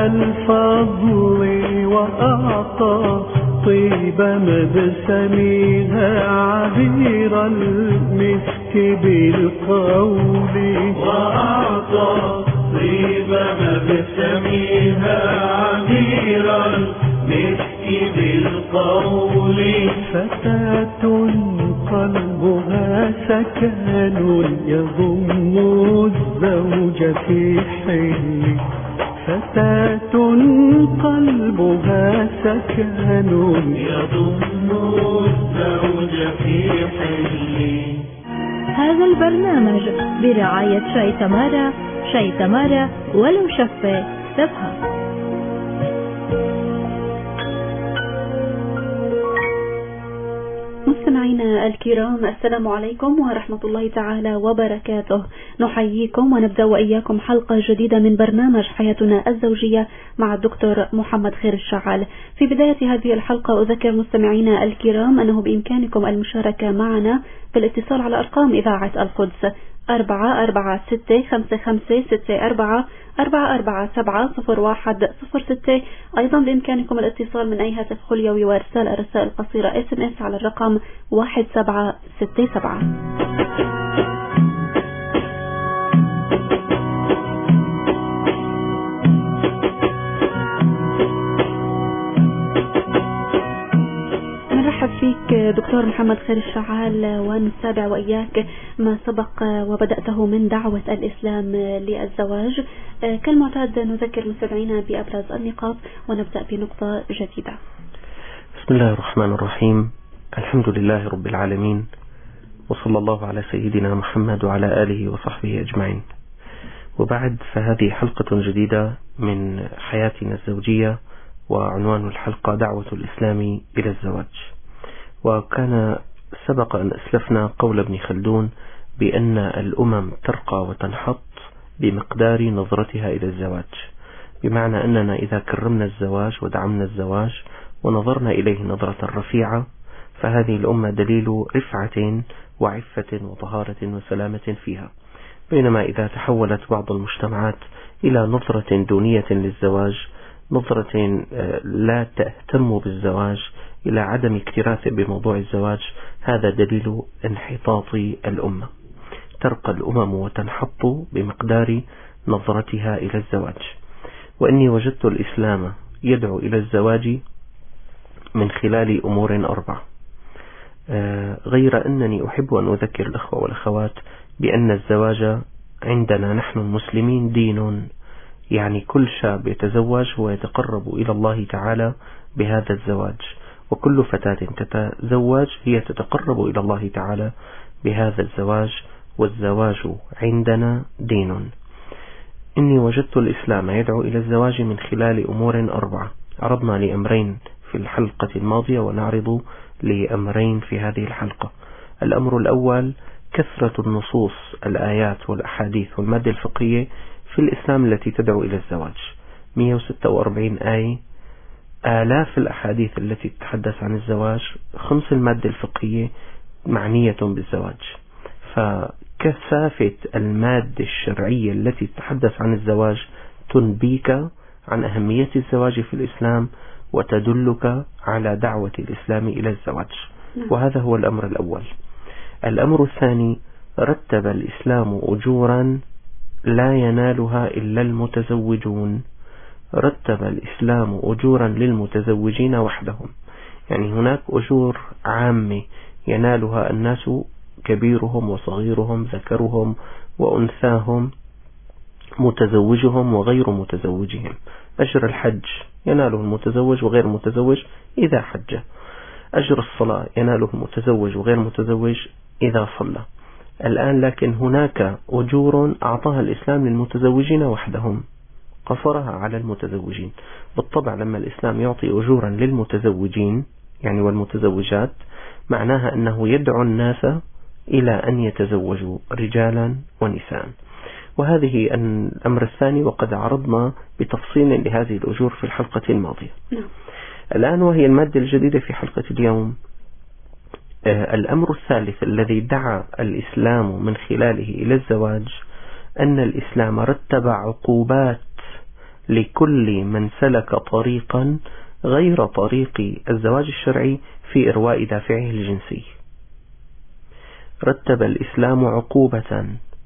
الفضل وأعطى طيب مبسمها عبير المسك بالقول، وأعطى طيب مبسمها عبير المسك بالقول. فتاة قلبها سكن يضم الزوج في حل، فتاة قلبها سكن يضم الزوج في حل. هذا البرنامج برعاية شاي تمارا، شاي تمارا ولو شفة تفهم. مستمعينا الكرام، السلام عليكم ورحمة الله تعالى وبركاته. نحييكم ونبدأ وإياكم حلقة جديدة من برنامج حياتنا الزوجية مع الدكتور محمد خير الشعال. في بداية هذه الحلقة أذكر مستمعينا الكرام أنه بإمكانكم المشاركة معنا بالاتصال على أرقام إذاعة القدس 446-5564-447-0106. أيضا بإمكانكم الاتصال من أي هاتف خليوي وإرسال الرسائل القصيرة SMS على الرقم 1767. نرحب فيك دكتور محمد خير الشعال ونتابع وإياك ما سبق وبدأته من دعوة الإسلام للزواج. كالمعتاد نذكر مستمعينا بأبرز النقاط ونبدأ بنقطة جديدة. بسم الله الرحمن الرحيم. الحمد لله رب العالمين، وصلى الله على سيدنا محمد وعلى آله وصحبه أجمعين. وبعد، فهذه حلقة جديدة من حياتنا الزوجية، وعنوان الحلقة دعوة الإسلام إلى الزواج. وكان سبق أن أسلفنا قول ابن خلدون بأن الأمم ترقى وتنحط بمقدار نظرتها إلى الزواج، بمعنى أننا إذا كرمنا الزواج ودعمنا الزواج ونظرنا إليه نظرة رفيعة، فهذه الأمة دليل رفعة وعفة وطهارة وسلامة فيها. بينما إذا تحولت بعض المجتمعات إلى نظرة دونية للزواج، نظرة لا تهتم بالزواج، إلى عدم اكتراث بموضوع الزواج، هذا دليل انحطاط الأمة. ترقى الأمم وتنحط بمقدار نظرتها إلى الزواج. وإني وجدت الإسلام يدعو إلى الزواج من خلال أمور 4، غير أنني أحب أن أذكر الأخوة والأخوات بأن الزواج عندنا نحن المسلمين دين، يعني كل شاب يتزوج هو يتقرب إلى الله تعالى بهذا الزواج، وكل فتاة تتزوج هي تتقرب إلى الله تعالى بهذا الزواج، والزواج عندنا دين. إني وجدت الإسلام يدعو إلى الزواج من خلال أمور 4. عرضنا لأمرين في الحلقة الماضية، ونعرض لأمرين في هذه الحلقة. الأمر الأول كثرة النصوص، الآيات والأحاديث والمادة الفقهية في الإسلام التي تدعو إلى الزواج. 146 آية، آلاف الأحاديث التي تتحدث عن الزواج، 5 المادة الفقهية معنية بالزواج. فكثافة المادة الشرعية التي تتحدث عن الزواج تنبيك عن أهمية الزواج في الإسلام، وتدلك على دعوة الإسلام إلى الزواج. وهذا هو الأمر الأول. الأمر الثاني، رتب الإسلام أجورا لا ينالها إلا المتزوجون. رتب الإسلام أجورا للمتزوجين وحدهم، يعني هناك أجور عامة ينالها الناس، كبيرهم وصغيرهم، ذكرهم وأنثاهم، متزوجهم وغير متزوجهم. أجر الحج يناله المتزوج وغير المتزوج إذا حج. أجر الصلاة يناله المتزوج وغير المتزوج إذا صلى. الآن لكن هناك أجور أعطاها الإسلام للمتزوجين وحدهم، قصرها على المتزوجين. بالطبع لما الإسلام يعطي أجورا للمتزوجين يعني والمتزوجات، معناها أنه يدعو الناس إلى أن يتزوجوا رجالا ونساء. وهذه الأمر الثاني، وقد عرضنا بتفصيل لهذه الأجور في الحلقة الماضية. الآن وهي المادة الجديدة في حلقة اليوم، الأمر الثالث الذي دعا الإسلام من خلاله إلى الزواج، أن الإسلام رتب عقوبات لكل من سلك طريقا غير طريق الزواج الشرعي في إرواء دافعه الجنسي. رتب الإسلام عقوبة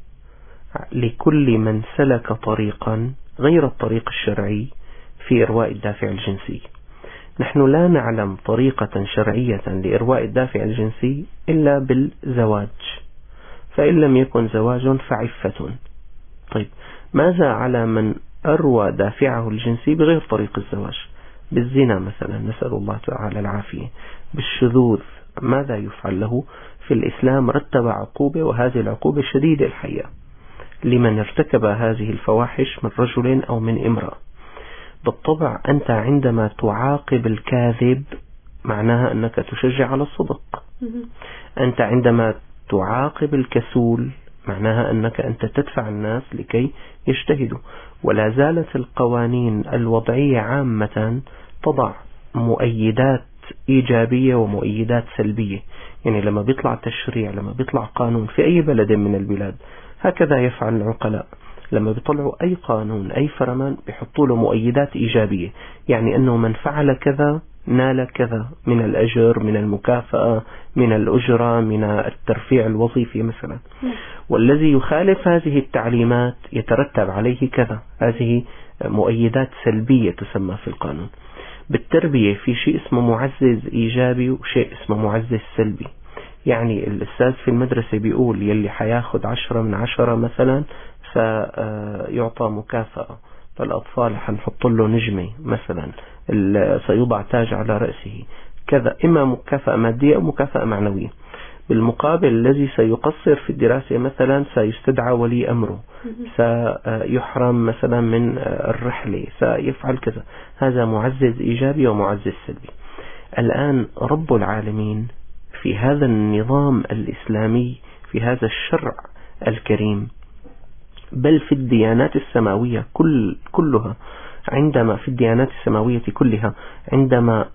لكل من سلك طريقا غير الطريق الشرعي في إرواء الدافع الجنسي. نحن لا نعلم طريقة شرعية لإرواء الدافع الجنسي إلا بالزواج، فإن لم يكن زواج فعفة. طيب ماذا على من أروى دافعه الجنسي بغير طريق الزواج؟ بالزنا مثلا، نسأل الله تعالى العافية، بالشذوذ، ماذا يفعل له؟ في الإسلام رتب عقوبة، وهذه العقوبة شديدة الحقيقة لمن ارتكب هذه الفواحش من رجل أو من امرأة. بالطبع أنت عندما تعاقب الكاذب معناها أنك تشجع على الصدق. أنت عندما تعاقب الكسول معناها أنك أنت تدفع الناس لكي يجتهدوا. ولا زالت القوانين الوضعية عامة تضع مؤيدات إيجابية ومؤيدات سلبية. يعني لما بيطلع تشريع، لما بيطلع قانون في أي بلد من البلاد، هكذا يفعل العقلاء. لما بيطلعوا أي قانون، أي فرمان، بيحطوا له مؤيدات إيجابية، يعني أنه من فعل كذا نال كذا من الأجر، من المكافأة، من الأجرة، من الترفيع الوظيفي مثلا. والذي يخالف هذه التعليمات يترتب عليه كذا. هذه مؤيدات سلبية تسمى في القانون. بالتربية في شيء اسمه معزز إيجابي وشيء اسمه معزز سلبي. يعني الأستاذ في المدرسة بيقول يلي حياخد 10 من 10 مثلا سيعطى مكافأة، فالأطفال حنحط له نجمة مثلا، سيوضع تاج على رأسه كذا، إما مكافأة مادية أو مكافأة معنوية. بالمقابل الذي سيقصر في الدراسة مثلا سيستدعى ولي أمره، سيحرم مثلا من الرحلة، سيفعل كذا. هذا معزز إيجابي ومعزز سلبي. الآن رب العالمين في هذا النظام الإسلامي، في هذا الشرع الكريم، بل في الديانات السماوية كلها، عندما في الديانات السماوية كلها عندما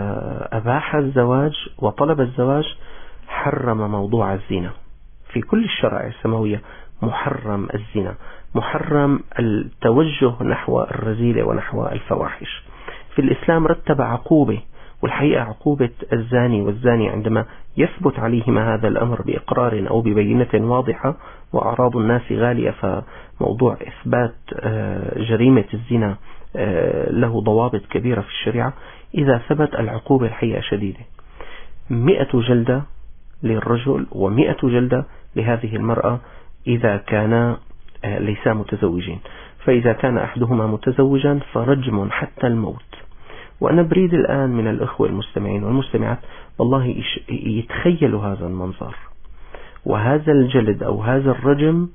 أباح الزواج وطلب الزواج حرم موضوع الزنا. في كل الشرائع السماوية محرم الزنا، محرم التوجه نحو الرذيلة ونحو الفواحش. في الإسلام رتب عقوبة، والحقيقة عقوبة الزاني والزاني عندما يثبت عليهما هذا الأمر بإقرار أو ببينة واضحة وأعراض الناس غالية، فموضوع إثبات جريمة الزنا له ضوابط كبيرة في الشريعة. إذا ثبت العقوبة الحقيقة شديدة، 100 جلدة للرجل و100 جلدة لهذه المرأة إذا كان ليسا متزوجين. فإذا كان أحدهما متزوجا فرجم حتى الموت. وأنا بريد الآن من الأخوة المستمعين والمستمعات والله يتخيلوا هذا المنظر وهذا الجلد أو هذا الرجم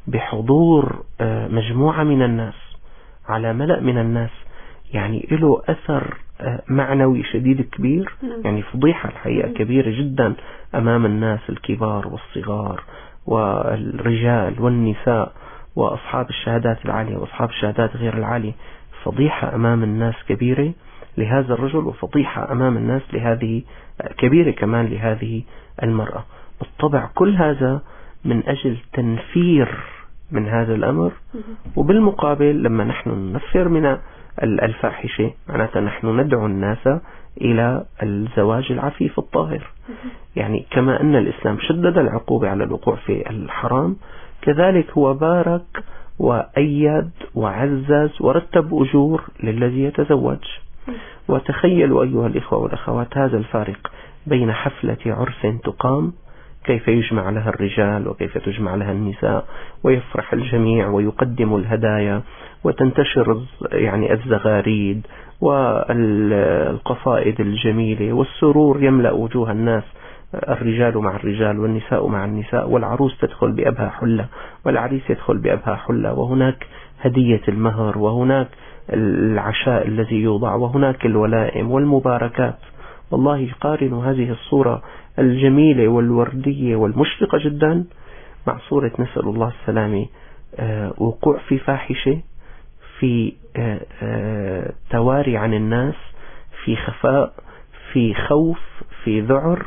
بحضور مجموعة من الناس على ملأ من الناس، يعني له أثر معنوي شديد كبير. يعني فضيحة الحقيقة كبيرة جدا أمام الناس الكبار والصغار والرجال والنساء وأصحاب الشهادات العالية وأصحاب الشهادات غير العالية. فضيحة أمام الناس كبيرة لهذا الرجل، وفضيحة أمام الناس لهذه كبيرة كمان لهذه المرأة. بالطبع كل هذا من أجل تنفير من هذا الأمر. وبالمقابل لما نحن ننفر من الفاحشة معناتها نحن ندعو الناس إلى الزواج العفيف الطاهر. يعني كما أن الإسلام شدد العقوبة على الوقوع في الحرام، كذلك هو بارك وأيد وعزز ورتب أجور للذي يتزوج. وتخيلوا أيها الإخوة والأخوات هذا الفارق بين حفلة عرس تقام كيف يجمع لها الرجال وكيف تجمع لها النساء ويفرح الجميع ويقدم الهدايا وتنتشر يعني الزغاريد والقصائد الجميلة والسرور يملأ وجوه الناس، الرجال مع الرجال والنساء مع النساء، والعروس تدخل بأبها حلة والعريس يدخل بأبها حلة، وهناك هدية المهر وهناك العشاء الذي يوضع وهناك الولائم والمباركات. والله قارنوا هذه الصورة الجميلة والوردية والمشرقة جدا مع صورة نسأل الله السلامة وقوع في فاحشة، في تواري عن الناس، في خفاء، في خوف، في ذعر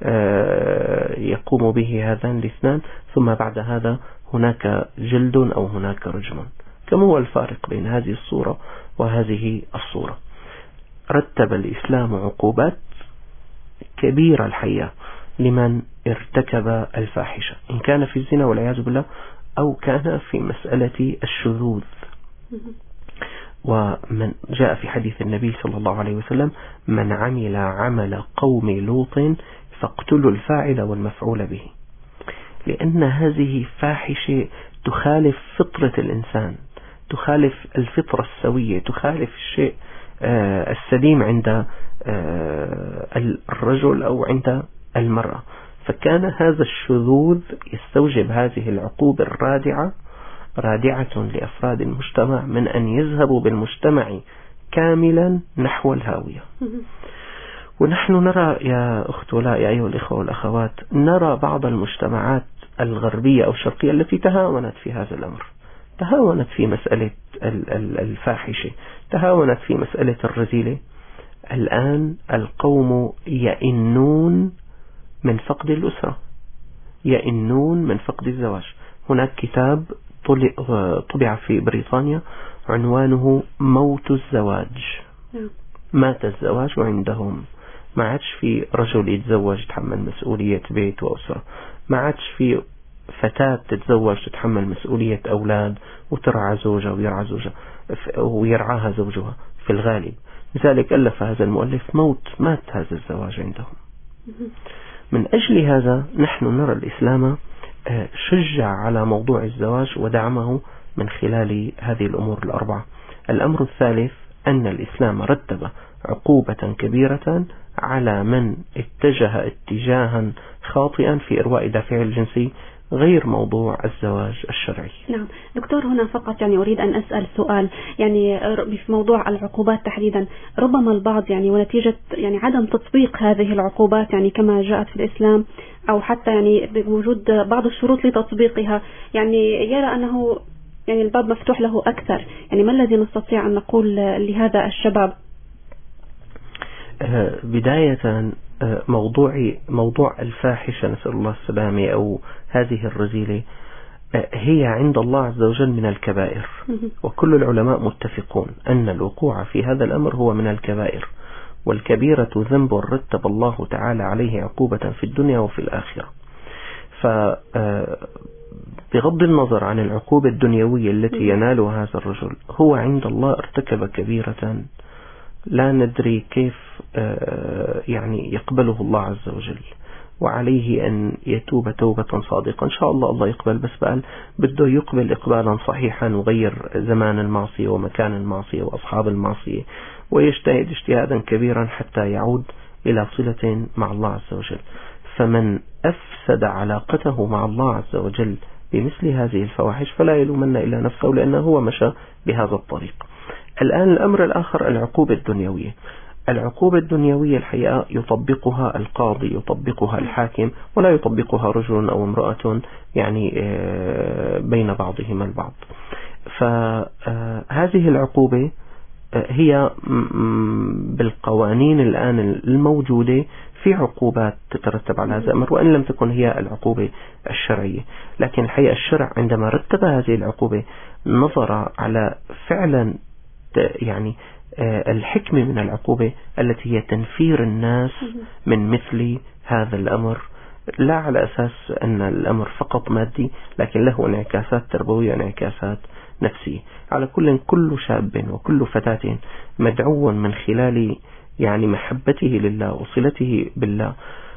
يقوم به هذان الاثنان، ثم بعد هذا هناك جلد أو هناك رجم. كم هو الفارق بين هذه الصورة وهذه الصورة؟ رتب الإسلام عقوبات كبيرة الحقيقة لمن ارتكب الفاحشة، إن كان في الزنا والعياذ بالله أو كان في مسألة الشذوذ. ومن جاء في حديث النبي صلى الله عليه وسلم: من عمل عمل قوم لوط فاقتلوا الفاعل والمفعول به، لأن هذه فاحشة تخالف فطرة الإنسان، تخالف الفطرة السوية، تخالف الشيء السليم عند الرجل أو عند المرأة. فكان هذا الشذوذ يستوجب هذه العقوبة رادعة لأفراد المجتمع من أن يذهبوا بالمجتمع كاملا نحو الهاوية. ونحن نرى يا أخت ولاء، يا أيها الإخوة والأخوات، نرى بعض المجتمعات الغربية أو الشرقية التي تهاونت في هذا الأمر، تهاونت في مسألة الفاحشة، تهاونت في مسألة الرذيلة. الآن القوم يئنون من فقد الأسرة، يئنون من فقد الزواج. هناك كتاب طبع في بريطانيا عنوانه موت الزواج. مات الزواج وعندهم ما عادش في رجل يتزوج يتحمل مسؤولية بيت وأسرة، ما عادش في فتاة تتزوج تتحمل مسؤولية أولاد وترعى زوجها ويرعاها زوجها في الغالب. لذلك ألف هذا المؤلف مات هذا الزواج عندهم. من أجل هذا نحن نرى الإسلام شجع على موضوع الزواج ودعمه من خلال هذه الأمور الأربعة. الأمر الثالث أن الإسلام رتب عقوبة كبيرة على من اتجه اتجاها خاطئا في إرواء دافعه الجنسي غير موضوع الزواج الشرعي. نعم دكتور، هنا فقط أريد أن أسأل سؤال في موضوع العقوبات تحديدا. ربما البعض ونتيجة عدم تطبيق هذه العقوبات كما جاءت في الإسلام، أو حتى بوجود بعض الشروط لتطبيقها يرى أنه الباب مفتوح له أكثر. ما الذي نستطيع أن نقول لهذا الشباب؟ بداية موضوع الفاحشة نسأل الله السلامة أو هذه الرذيلة هي عند الله عز وجل من الكبائر، وكل العلماء متفقون أن الوقوع في هذا الأمر هو من الكبائر، والكبيرة ذنب رتب الله تعالى عليه عقوبة في الدنيا وفي الآخرة. بغض النظر عن العقوبة الدنيوية التي ينالها هذا الرجل، هو عند الله ارتكب كبيرة لا ندري كيف يقبله الله عز وجل، وعليه أن يتوب توبة صادقة. إن شاء الله يقبل، بس بده يقبل إقبالا صحيحا وغير زمان المعصية ومكان المعصية وأصحاب المعصية، ويجتهد اجتهادا كبيرا حتى يعود إلى صلة مع الله عز وجل. فمن أفسد علاقته مع الله عز وجل بمثل هذه الفواحش فلا يلومن إلا نفسه، لأنه هو مشى بهذا الطريق. الآن الأمر الآخر العقوبة الدنيوية. العقوبة الدنيوية الحقيقة يطبقها القاضي، يطبقها الحاكم، ولا يطبقها رجل أو امرأة بين بعضهم البعض. فهذه العقوبة هي بالقوانين الآن الموجودة في عقوبات تترتب على هذا الأمر، وإن لم تكن هي العقوبة الشرعية. لكن الحقيقة الشرع عندما رتب هذه العقوبة نظر على فعلا الحكمة من العقوبة التي هي تنفير الناس من مثل هذا الأمر، لا على أساس أن الأمر فقط مادي، لكن له انعكاسات تربوية وانعكاسات نفسية. على كل شاب وكل فتاة مدعو من خلال محبته لله وصلته بالله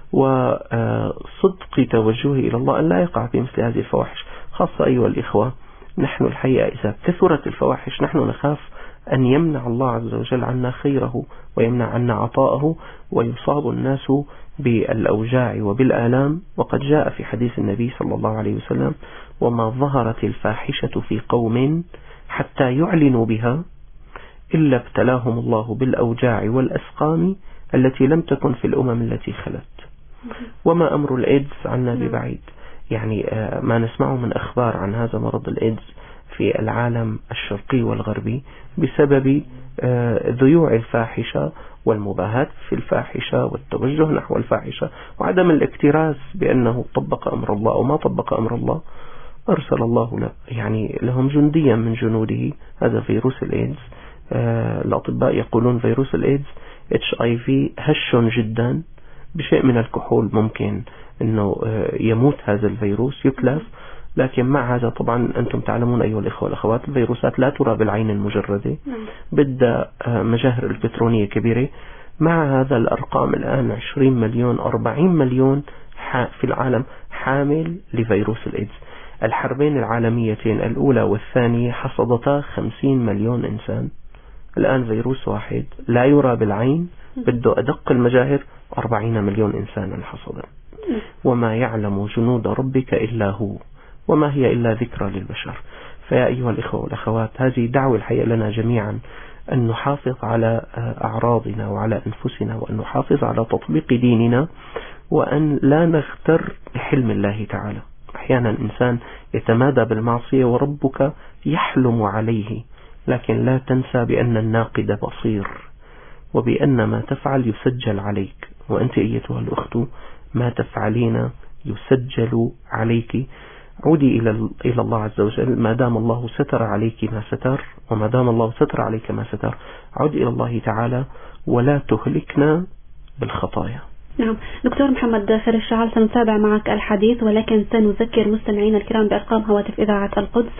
وصدق توجهه إلى الله أن لا يقع في مثل هذه الفواحش. خاصة أيها الإخوة، نحن الحقيقة إذا كثرت الفواحش نحن نخاف أن يمنع الله عز وجل عنا خيره ويمنع عنا عطاءه، ويصاب الناس بالأوجاع وبالآلام. وقد جاء في حديث النبي صلى الله عليه وسلم: وما ظهرت الفاحشة في قوم حتى يعلنوا بها إلا ابتلاهم الله بالأوجاع والأسقام التي لم تكن في الأمم التي خلت. وما أمر الإيدز عنا ببعيد. ما نسمعه من أخبار عن هذا مرض الإيدز في العالم الشرقي والغربي بسبب ذيوع الفاحشة والمباهاة في الفاحشة والتوجه نحو الفاحشة وعدم الاكتراث بأنه طبق أمر الله أو ما طبق أمر الله. أرسل الله يعني لهم جنديا من جنوده، هذا فيروس الإيدز. الأطباء يقولون فيروس الإيدز HIV هش جدا، بشيء من الكحول ممكن أنه يموت هذا الفيروس، يتلف. لكن مع هذا طبعا أنتم تعلمون أيها الإخوة والأخوات، الفيروسات لا ترى بالعين المجردة، بدها مجاهر إلكترونية كبيرة. مع هذا الأرقام الآن 20 مليون 40 مليون في العالم حامل لفيروس الإيدز. الحربين العالميتين الأولى والثانية حصدتا 50 مليون إنسان. الآن فيروس واحد لا يرى بالعين بده أدق المجاهر 40 مليون إنسانا حصدا. وما يعلم جنود ربك إلا هو وما هي إلا ذكرى للبشر. فيا أيها الإخوة والأخوات، هذه دعوة الحقيقة لنا جميعا أن نحافظ على أعراضنا وعلى أنفسنا، وأن نحافظ على تطبيق ديننا، وأن لا نغتر بحلم الله تعالى. أحيانا إنسان يتمادى بالمعصية وربك يحلم عليه، لكن لا تنسى بأن الناقد بصير، وبأن ما تفعل يسجل عليك. وأنت أيتها الأخت ما تفعلين يسجل عليك. عودي إلى الله عز وجل. ما دام الله ستر عليك ما ستر، وما دام الله ستر عليك ما ستر، عود إلى الله تعالى ولا تهلكنا بالخطايا. نعم دكتور محمد خير الشعال، سنتابع معك الحديث، ولكن سنذكر مستمعينا الكرام بأرقام هواتف إذاعة القدس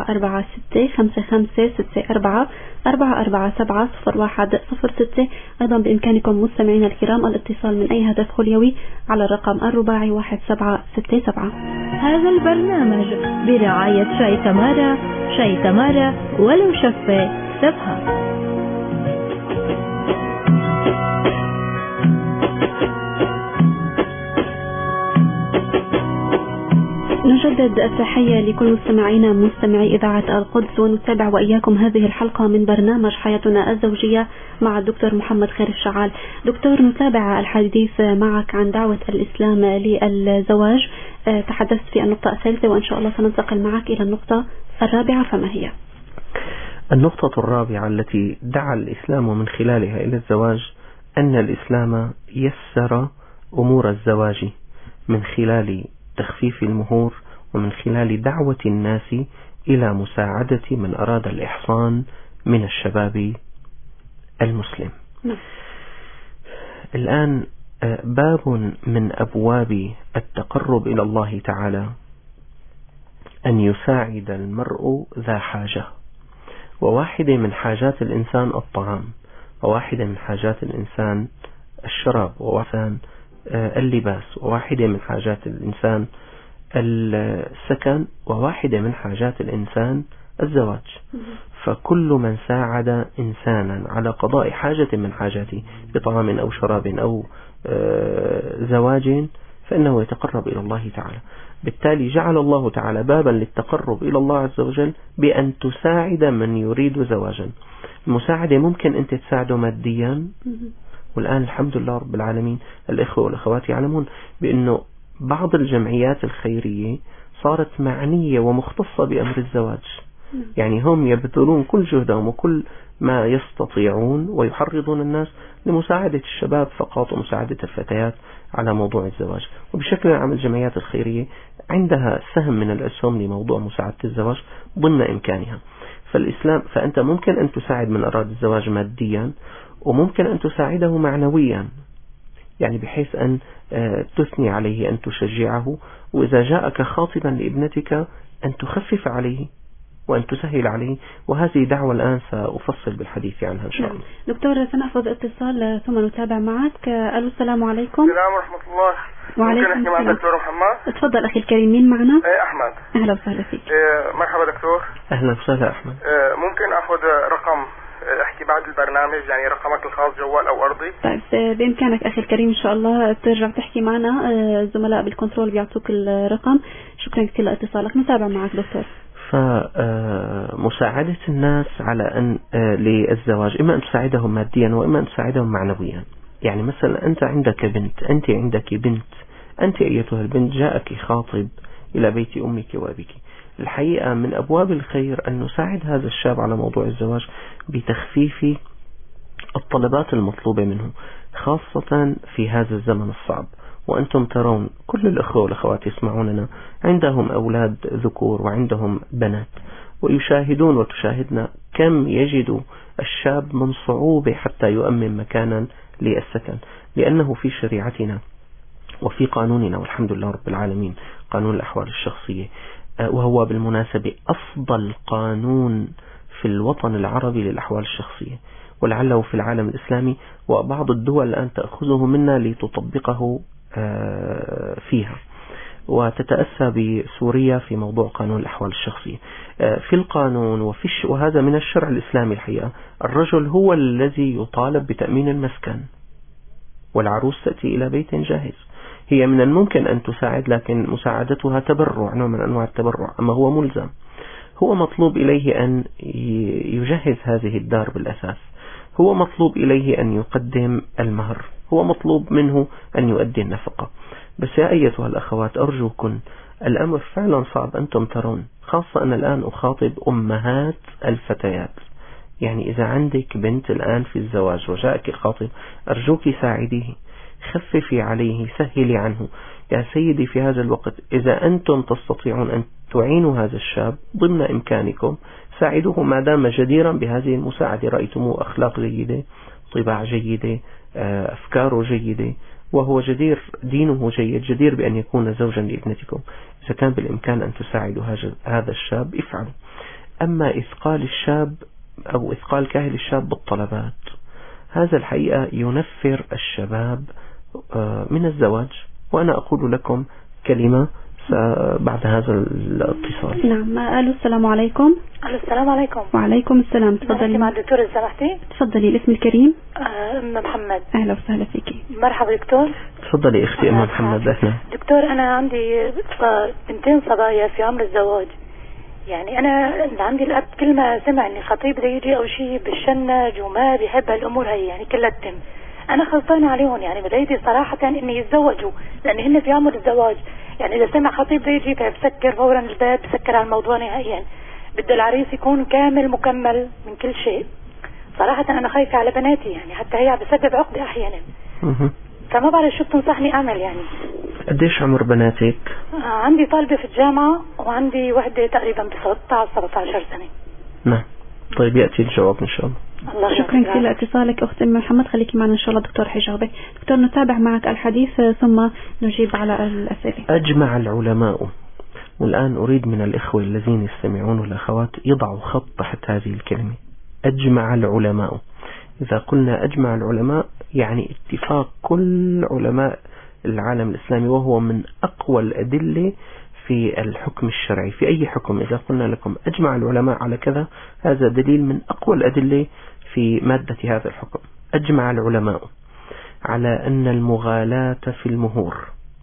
446-5564 447-0106. أيضا بإمكانكم مستمعينا الكرام الاتصال من أي هاتف خليوي على الرقم 41767. هذا البرنامج برعاية شاي تمارا، شاي تمارا ولو شفة سبها. نجدد التحية لكل مستمعينا مستمعي إذاعة القدس، ونتابع وإياكم هذه الحلقة من برنامج حياتنا الزوجية مع الدكتور محمد خير الشعال. دكتور، نتابع الحديث معك عن دعوة الإسلام للزواج. تحدثت في النقطة الثالثة، وإن شاء الله سننتقل معك إلى النقطة الرابعة، فما هي؟ النقطة الرابعة التي دعا الإسلام من خلالها إلى الزواج أن الإسلام يسر أمور الزواج من خلال تخفيف المهور، ومن خلال دعوة الناس إلى مساعدة من أراد الإحصان من الشباب المسلم. الآن باب من أبواب التقرب إلى الله تعالى أن يساعد المرء ذا حاجة، وواحدة من حاجات الإنسان الطعام، وواحدة من حاجات الإنسان الشراب، وواحدة اللباس، وواحدة من حاجات الإنسان السكن، وواحدة من حاجات الإنسان الزواج. فكل من ساعد إنسانا على قضاء حاجة من حاجاته بطعام أو شراب أو زواج فإنه يتقرب إلى الله تعالى. بالتالي جعل الله تعالى بابا للتقرب إلى الله عز وجل بأن تساعد من يريد زواجا. المساعدة ممكن أنت تساعده ماديا، والآن الحمد لله رب العالمين الإخوة والأخوات يعلمون بأنه بعض الجمعيات الخيرية صارت معنية ومختصة بأمر الزواج. يعني هم يبذلون كل جهدهم وكل ما يستطيعون ويحرضون الناس لمساعدة الشباب فقط ومساعدة الفتيات على موضوع الزواج. وبشكل عام الجمعيات الخيرية عندها سهم من الأسهم لموضوع مساعدة الزواج ضمن إمكانها. فأنت ممكن أن تساعد من أراد الزواج ماديا، وممكن أن تساعده معنويا، يعني بحيث أن تثني عليه، أن تشجعه، وإذا جاءك خاطبا لابنتك أن تخفف عليه وأن تسهل عليه. وهذه دعوة الآن سأفصل بالحديث عنها إن شاء الله. دكتور سنأخذ اتصال ثم نتابع معك. ألو السلام عليكم. السلام ورحمة الله. وعليكم ممكن أحكي مع دكتور محمد؟ تفضل أخي الكريم، مين معنا؟ أحمد. أهلا وسهلا فيك. مرحبا دكتور. أهلا وسهلا أحمد. ممكن أخذ رقم احكي بعد البرنامج، يعني رقمك الخاص جوال او ارضي؟ طيب بامكانك اخي الكريم ان شاء الله ترجع تحكي معنا، الزملاء بالكنترول بيعطوك الرقم. شكرا كثير لاتصالك. نتابع معك دكتور. فمساعدة الناس على أن للزواج إما أن تساعدهم ماديا وإما أن تساعدهم معنويا. يعني مثلا أنت عندك بنت، أنت عندك بنت، أنت أيتها البنت جاءك خاطب إلى بيت أمك وأبيك. الحقيقة من أبواب الخير أن نساعد هذا الشاب على موضوع الزواج بتخفيف الطلبات المطلوبة منه، خاصة في هذا الزمن الصعب. وأنتم ترون كل الأخوة والأخوات يسمعوننا عندهم أولاد ذكور وعندهم بنات، ويشاهدون وتشاهدنا كم يجد الشاب من صعوبة حتى يؤمن مكانا للسكن، لأنه في شريعتنا وفي قانوننا والحمد لله رب العالمين قانون الأحوال الشخصية، وهو بالمناسبة أفضل قانون في الوطن العربي للأحوال الشخصية، ولعله في العالم الإسلامي، وبعض الدول الآن تأخذه منا لتطبقه فيها، وتتأسى بسوريا في موضوع قانون الأحوال الشخصية. في القانون وهذا من الشرع الإسلامي الحقيقة، الرجل هو الذي يطالب بتأمين المسكن، والعروس تأتي إلى بيت جاهز. هي من الممكن أن تساعد، لكن مساعدتها تبرع، نوع من أنواع التبرع، أما هو ملزم. هو مطلوب إليه أن يجهز هذه الدار بالأساس، هو مطلوب إليه أن يقدم المهر، هو مطلوب منه أن يؤدي النفقة. بس يا أيتها الأخوات أرجوكن، الأمر فعلا صعب، أنتم ترون، خاصة أنا الآن أخاطب أمهات الفتيات. يعني إذا عندك بنت الآن في الزواج وجاءك الخاطب، أرجوك ساعديه، خففي عليه، سهلي عنه. يا سيدي في هذا الوقت إذا أنتم تستطيعون أن تعينوا هذا الشاب ضمن إمكانكم، ساعدوه ما دام جديرا بهذه المساعدة، رأيتموه أخلاق جيدة، طباع جيدة، أفكاره جيدة، وهو جدير، دينه جيد، جدير بأن يكون زوجا لابنتكم. إذا كان بالإمكان أن تساعدوا هذا الشاب افعلوا. أما إثقال الشاب أو إثقال كاهل الشاب بالطلبات، هذا الحقيقة ينفر الشباب من الزواج. وأنا أقول لكم كلمة بعد هذا الاتصال. نعم. ألو، السلام عليكم. ألو، السلام عليكم. وعليكم السلام. تفضلي مع الدكتورة إذا سمحتي. تفضلي، الاسم الكريم. أم محمد. أهلا وسهلا فيكي. مرحبا دكتور. تفضلي أختي أم محمد. أهلا دكتور، أنا عندي بنتين صبايا في عمر الزواج. يعني أنا عندي الأب كل ما سمع إن خطيب بده يجي أو شيء بالشنج وما بيحب هالأمور هي، يعني كلها تتم. أنا خلصانة عليهم، يعني بدايتي صراحة إني يتزوجوا، لأن هن في عمر الزواج. يعني إذا سمع خطيب بده يجي فبسكر فورا الباب، بسكر على الموضوع نهائيا. بده العريس يكون كامل مكمل من كل شيء. صراحة أنا خايفة على بناتي، يعني حتى هي بسبب عقدة أحيانا. فما بعرف شو بتنصحني أعمل يعني. قديش عمر بناتك؟ عندي طالبة في الجامعة وعندي وحدة تقريبا ب 16-17 سنة. نعم. طيب يأتي الجواب إن شاء الله. شكرا كثير لاتصالك أخت أم محمد. خليكي معنا إن شاء الله دكتور حجابة. دكتور، نتابع معك الحديث ثم نجيب على الأسئلة. أجمع العلماء، والآن أريد من الإخوة الذين يستمعون والأخوات يضعوا خط تحت هذه الكلمة، أجمع العلماء. إذا قلنا أجمع العلماء يعني اتفاق كل علماء العالم الإسلامي، وهو من أقوى الأدلة في الحكم الشرعي. في أي حكم إذا قلنا لكم أجمع العلماء على كذا، هذا دليل من أقوى الأدلة في مادة هذا الحكم. أجمع العلماء على أن المغالاة في المهور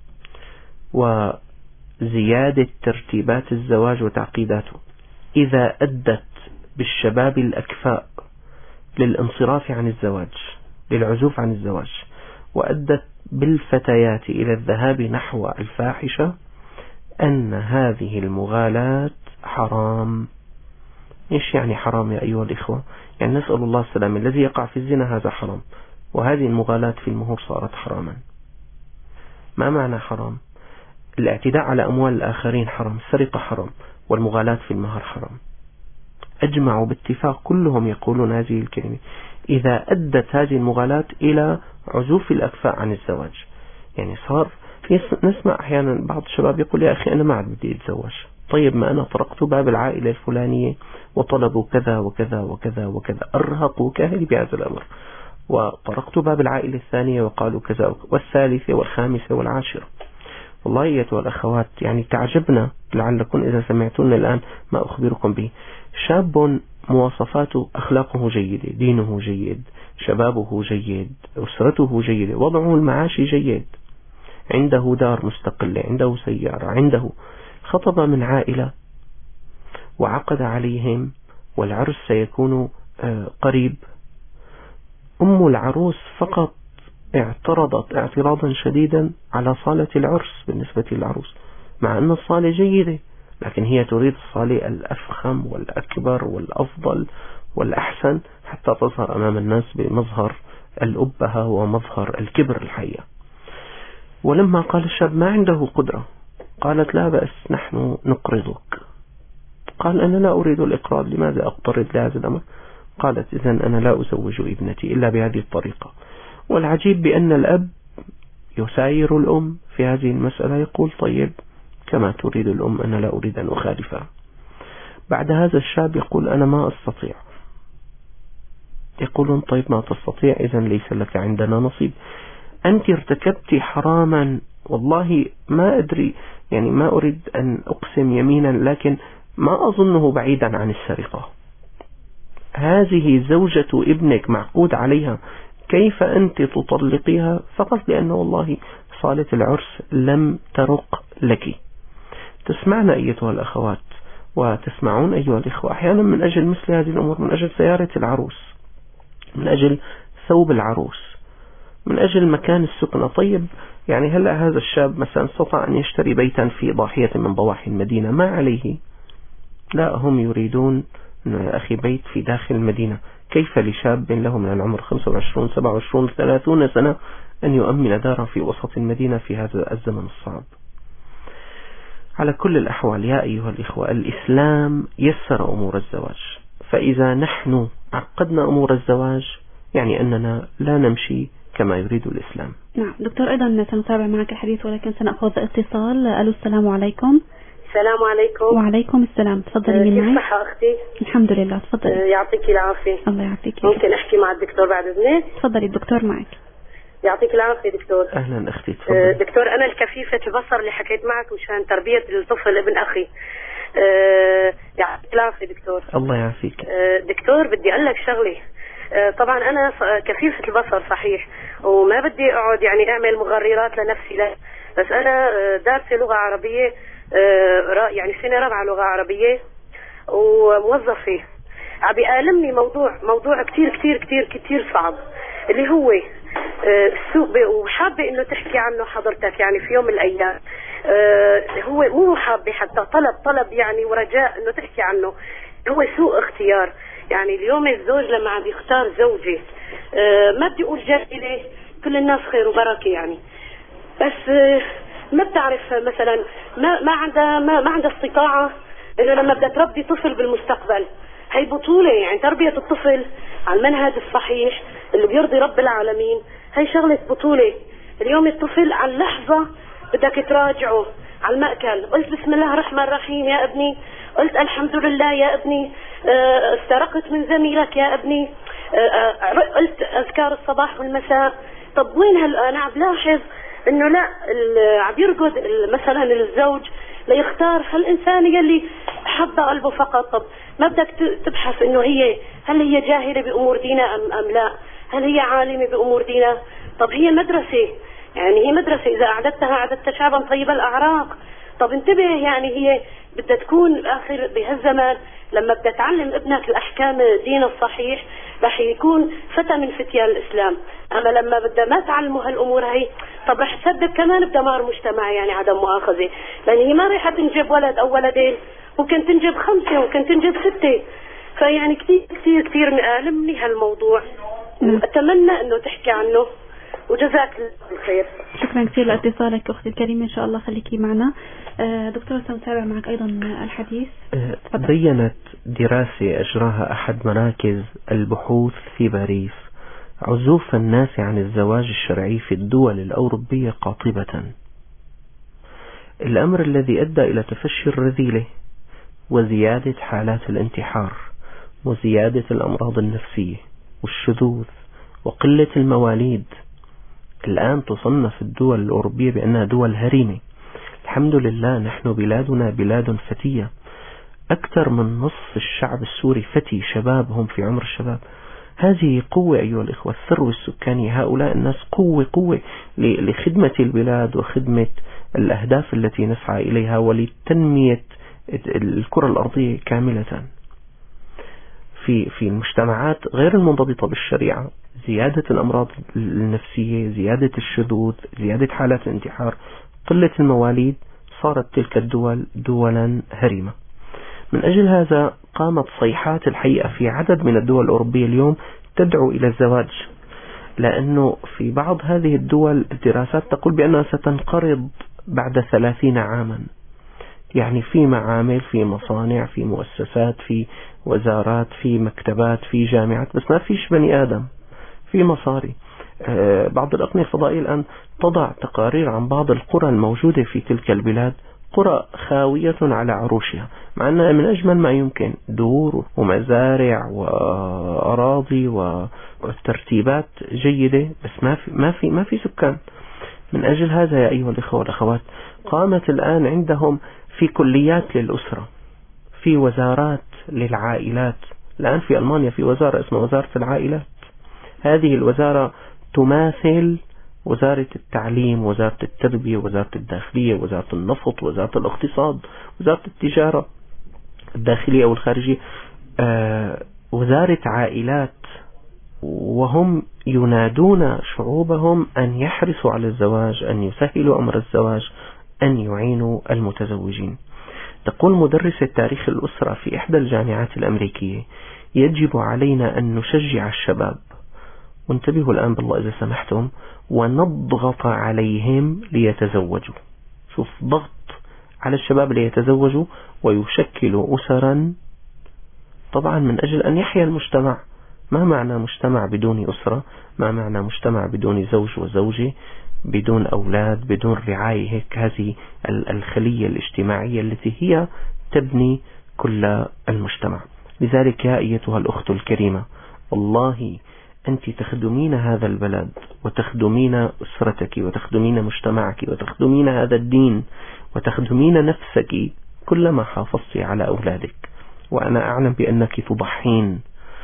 وزيادة ترتيبات الزواج وتعقيداته إذا أدت بالشباب الأكفاء للانصراف عن الزواج، للعزوف عن الزواج، وأدت بالفتيات إلى الذهاب نحو الفاحشة، أن هذه المغالاة حرام. إيش يعني حرام يا أيها الإخوة؟ يعني نسأل الله السلامة، الذي يقع في الزنا هذا حرام، وهذه المغالاة في المهور صارت حراما. ما معنى حرام؟ الاعتداء على أموال الآخرين حرام، السرقة حرام، والمغالاة في المهر حرام. أجمعوا باتفاق كلهم يقولون هذه الكلمة. إذا أدت هذه المغالاة إلى عزوف الأكفاء عن الزواج، يعني صار نسمع أحيانا بعض الشباب يقول يا أخي أنا ما عاد بدي أتزوج. طيب ما أنا طرقت باب العائلة الفلانية وطلبوا كذا وكذا وكذا وكذا، أرهقوا كاهلي بهذا الأمر، وطرقت باب العائلة الثانية وقالوا كذا والثالثة والخامسة والعاشرة. والله أيتها الأخوات يعني تعجبنا، لعلكم إذا سمعتون الآن ما أخبركم به. شاب مواصفاته أخلاقه جيدة، دينه جيد، شبابه جيد، أسرته جيدة، وضعه المعاشي جيد، عنده دار مستقلة، عنده سيارة، عنده خطب من عائلة وعقد عليهم، والعرس سيكون قريب. أم العروس فقط اعترضت اعتراضا شديدا على صالة العرس بالنسبة للعروس، مع أن الصالة جيدة، لكن هي تريد الصالة الأفخم والأكبر والأفضل والأحسن حتى تظهر أمام الناس بمظهر الأبهة ومظهر الكبر الحقيقة. ولما قال الشاب ما عنده قدرة، قالت لا بأس نحن نقرضك. قال أنا لا أريد الإقراض، لماذا أقترض لهذا الأمر؟ قالت إذن أنا لا أزوج ابنتي إلا بهذه الطريقة. والعجيب بأن الأب يساير الأم في هذه المسألة، يقول طيب كما تريد الأم أنا لا أريد أن أخالفها. بعد هذا الشاب يقول أنا ما أستطيع. يقولون طيب ما تستطيع إذن ليس لك عندنا نصيب، أنت ارتكبت حراما والله ما أدري، يعني ما أريد أن أقسم يمينا لكن ما أظنه بعيدا عن السرقة. هذه زوجة ابنك معقود عليها، كيف أنت تطلقيها فقط لأنه والله صالة العرس لم ترق لك؟ تسمعنا أيتها الأخوات وتسمعون أيها الإخوة أحيانا من أجل مثل هذه الأمور، من أجل سيارة العروس، من أجل ثوب العروس، من أجل مكان السكنة. طيب يعني هلأ هذا الشاب مثلا استطاع أن يشتري بيتا في ضاحية من ضواحي المدينة، ما عليه. لا، هم يريدون يا أخي بيت في داخل المدينة. كيف لشاب له من العمر 25 27 30 سنة أن يؤمن دارا في وسط المدينة في هذا الزمن الصعب؟ على كل الأحوال يا أيها الإخوة، الإسلام يسر أمور الزواج، فإذا نحن عقدنا أمور الزواج يعني أننا لا نمشي كما يريد الإسلام. نعم دكتور، أيضا سنتابع معك الحديث ولكن سنأخذ اتصال. ألو السلام عليكم. السلام عليكم. وعليكم السلام، تفضلي. من معي؟ كيف صحة أختي؟ الحمد لله، تفضلي. يعطيك العافية. الله يعطيك. ممكن أحكي مع الدكتور بعد إذنك؟ تفضلي الدكتور معك. يعطيك العافية دكتور. أهلا أختي، تفضلي. دكتور أنا الكفيفة البصر اللي حكيت معك مشان تربية الطفل ابن أخي. يعطيك العافية دكتور. الله يعافيك. دكتور بدي أقول لك شغلة. طبعا أنا كفيفة البصر صحيح، وما بدي أقعد يعني أعمل مغررات لنفسي، لا، بس أنا دارسة لغة عربية، يعني سنة رابعة لغة عربية وموظفة. عم بيألمني موضوع كتير كتير كتير كتير صعب، اللي هو السوق، وحابة إنه تحكي عنه حضرتك يعني في يوم من الأيام. هو مو حابة حتى طلب يعني ورجاء إنه تحكي عنه. هو سوء اختيار. يعني اليوم الزوج لما عم يختار زوجة، ما بدي أقول جاهلة، كل الناس خير وبركة يعني، بس ما بتعرف مثلا ما عندها استطاعة إنه لما بدها تربي طفل بالمستقبل. هي بطولة، يعني تربية الطفل على المنهج الصحيح اللي بيرضي رب العالمين، هي شغلة بطولة. اليوم الطفل على اللحظة بدك تراجعه على المأكل، قلت بسم الله الرحمن الرحيم يا ابني، قلت الحمد لله يا ابني، استرقت من زميلك يا ابني، قلت أذكار الصباح والمساء. طب وين أنا عم بلاحظ إنه لا، عم يرقد مثلا الزوج ليختار هالإنسان يلي حب قلبه فقط. طب ما بدك تبحث إنه هل هي جاهلة بأمور دينا أم لا؟ هل هي عالمة بأمور دينا؟ طب هي مدرسة، يعني هي مدرسة، إذا أعددت شعبا طيب الأعراق. طب انتبه، يعني هي بدها تكون آخر بهالزمان لما بدها تعلم ابنك الأحكام الدين الصحيح رح يكون فتى من فتيان الإسلام. أما لما بدها ما تعلموا هالأمور هي، طب رح تسبب كمان بدمار مجتمعي، يعني عدم مؤاخذة، لأن هي ما رح تنجب ولد أو ولدين، ممكن تنجب 5 ممكن تنجب 6. فيعني كتير كتير كتير مألمني هالموضوع، أتمنى أنه تحكي عنه، وجزاك الله الخير. شكرا كثير لاتصالك أختي الكريمة، إن شاء الله خليكي معنا. دكتورة سنتابع معك أيضا الحديث. بيّنت دراسة أجراها أحد مراكز البحوث في باريس عزوف الناس عن الزواج الشرعي في الدول الأوروبية قاطبة، الأمر الذي أدى إلى تفشي الرذيلة وزيادة حالات الانتحار وزيادة الأمراض النفسية والشذوذ وقلة المواليد. الآن تصنف الدول الأوروبية بأنها دول هرمة. الحمد لله نحن بلادنا بلاد فتية، أكثر من نصف الشعب السوري فتي، شباب هم في عمر الشباب. هذه قوة أيها الإخوة، الثروة السكانية، هؤلاء الناس قوة لخدمة البلاد وخدمة الأهداف التي نسعى إليها ولتنمية الكرة الأرضية كاملة. في المجتمعات غير المنضبطة بالشريعة، زيادة الأمراض النفسية، زيادة الشذوذ، زيادة حالات الانتحار، قلة المواليد، صارت تلك الدول دولا هرمة. من أجل هذا قامت صيحات الحقيقة في عدد من الدول الأوروبية اليوم تدعو إلى الزواج. لأنه في بعض هذه الدول الدراسات تقول بأنها ستنقرض بعد 30 عاما. يعني في معامل، في مصانع، في مؤسسات، في وزارات، في مكتبات، في جامعات، بس ما فيش بني آدم، في مصاري. بعض الأقنية الفضائية الآن تضع تقارير عن بعض القرى الموجودة في تلك البلاد، قرى خاوية على عروشها، مع أنها من أجمل ما يمكن، دور ومزارع وأراضي وترتيبات جيدة، بس ما في سكان. من أجل هذا يا أيها الإخوة والأخوات قامت الآن عندهم في كليات للأسرة، في وزارات للعائلات. الآن في ألمانيا في وزارة اسمها وزارة العائلات. هذه الوزارة تماثل وزارة التعليم، وزارة التربية، وزارة الداخلية، وزارة النفط، وزارة الاقتصاد، وزارة التجارة الداخلية أو الخارجية، وزارة عائلات. وهم ينادون شعوبهم أن يحرصوا على الزواج، أن يسهلوا أمر الزواج، أن يعينوا المتزوجين. تقول مدرسة تاريخ الأسرة في إحدى الجامعات الأمريكية: يجب علينا أن نشجع الشباب، وانتبهوا الآن بالله إذا سمحتم، ونضغط عليهم ليتزوجوا. شوف، ضغط على الشباب ليتزوجوا ويشكلوا أسرا، طبعا من أجل أن يحيا المجتمع. ما معنى مجتمع بدون أسرة؟ ما معنى مجتمع بدون زوج وزوجة، بدون أولاد، بدون رعاية؟ هيك هذه الخلية الاجتماعية التي هي تبني كل المجتمع. لذلك يا أيتها الأخت الكريمة، والله أنت تخدمين هذا البلد، وتخدمين أسرتك، وتخدمين مجتمعك، وتخدمين هذا الدين، وتخدمين نفسك كلما حافظت على أولادك. وأنا أعلم بأنك تضحين.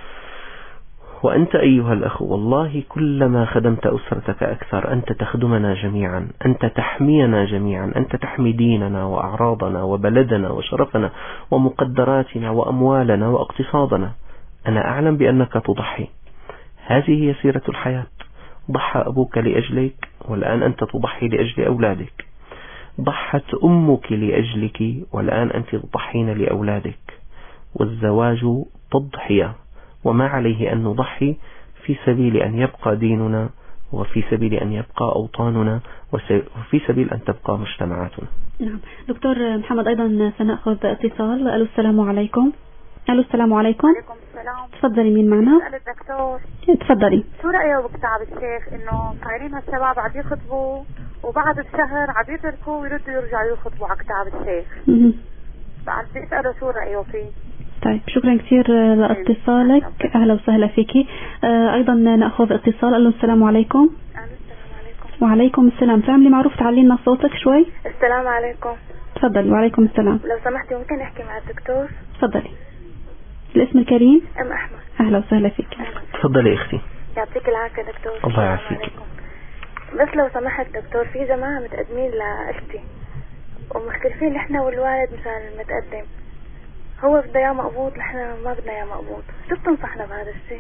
وأنت أيها الأخ والله كلما خدمت أسرتك أكثر أنت تخدمنا جميعا، أنت تحمينا جميعا، أنت تحمي ديننا وأعراضنا وبلدنا وشرفنا ومقدراتنا وأموالنا واقتصادنا. أنا أعلم بأنك تضحي. هذه هي سيرة الحياة. ضحى أبوك لأجلك، والآن أنت تضحي لأجل أولادك. ضحت أمك لأجلك، والآن أنت تضحين لأولادك. والزواج تضحية، وما عليه أن نضحي في سبيل أن يبقى ديننا، وفي سبيل أن يبقى أوطاننا، وفي سبيل أن تبقى مجتمعاتنا. نعم دكتور محمد، أيضا سنأخذ اتصال. ألو السلام عليكم. ألو السلام عليكم. وعليكم السلام. تفضلي، مين معنا؟ أسأل الدكتور. تفضلي. شو رأيه بكتاب الشيخ إنه صايرين هالشباب عم يخطبوا وبعد الشهر عم يتركوا ويردوا يرجعوا يخطبوا على كتاب الشيخ؟ بعد بيسأله شو رأيه فيه. طيب شكرا كثير لاتصالك، أهلا وسهلا فيكي. أيضا نأخذ اتصال. ألو السلام عليكم. السلام عليكم. وعليكم السلام. تعملي معروف تعلي لنا صوتك شوي. السلام عليكم. تفضلي. وعليكم السلام. لو سمحتي ممكن أحكي مع الدكتور؟ تفضلي. الاسم الكريم؟ أم أحمد. أهلا وسهلا فيك. تفضلي أختي. يعطيك العافية دكتور. الله يعافيك. بس لو سمحت دكتور، في جماعة متقدمين لأختي ومختلفين نحن والوالد مشان المتقدم، هو بده اياه مقبوض، نحن ما بدنا اياه مقبوض، شو بتنصحنا بهذا الشيء؟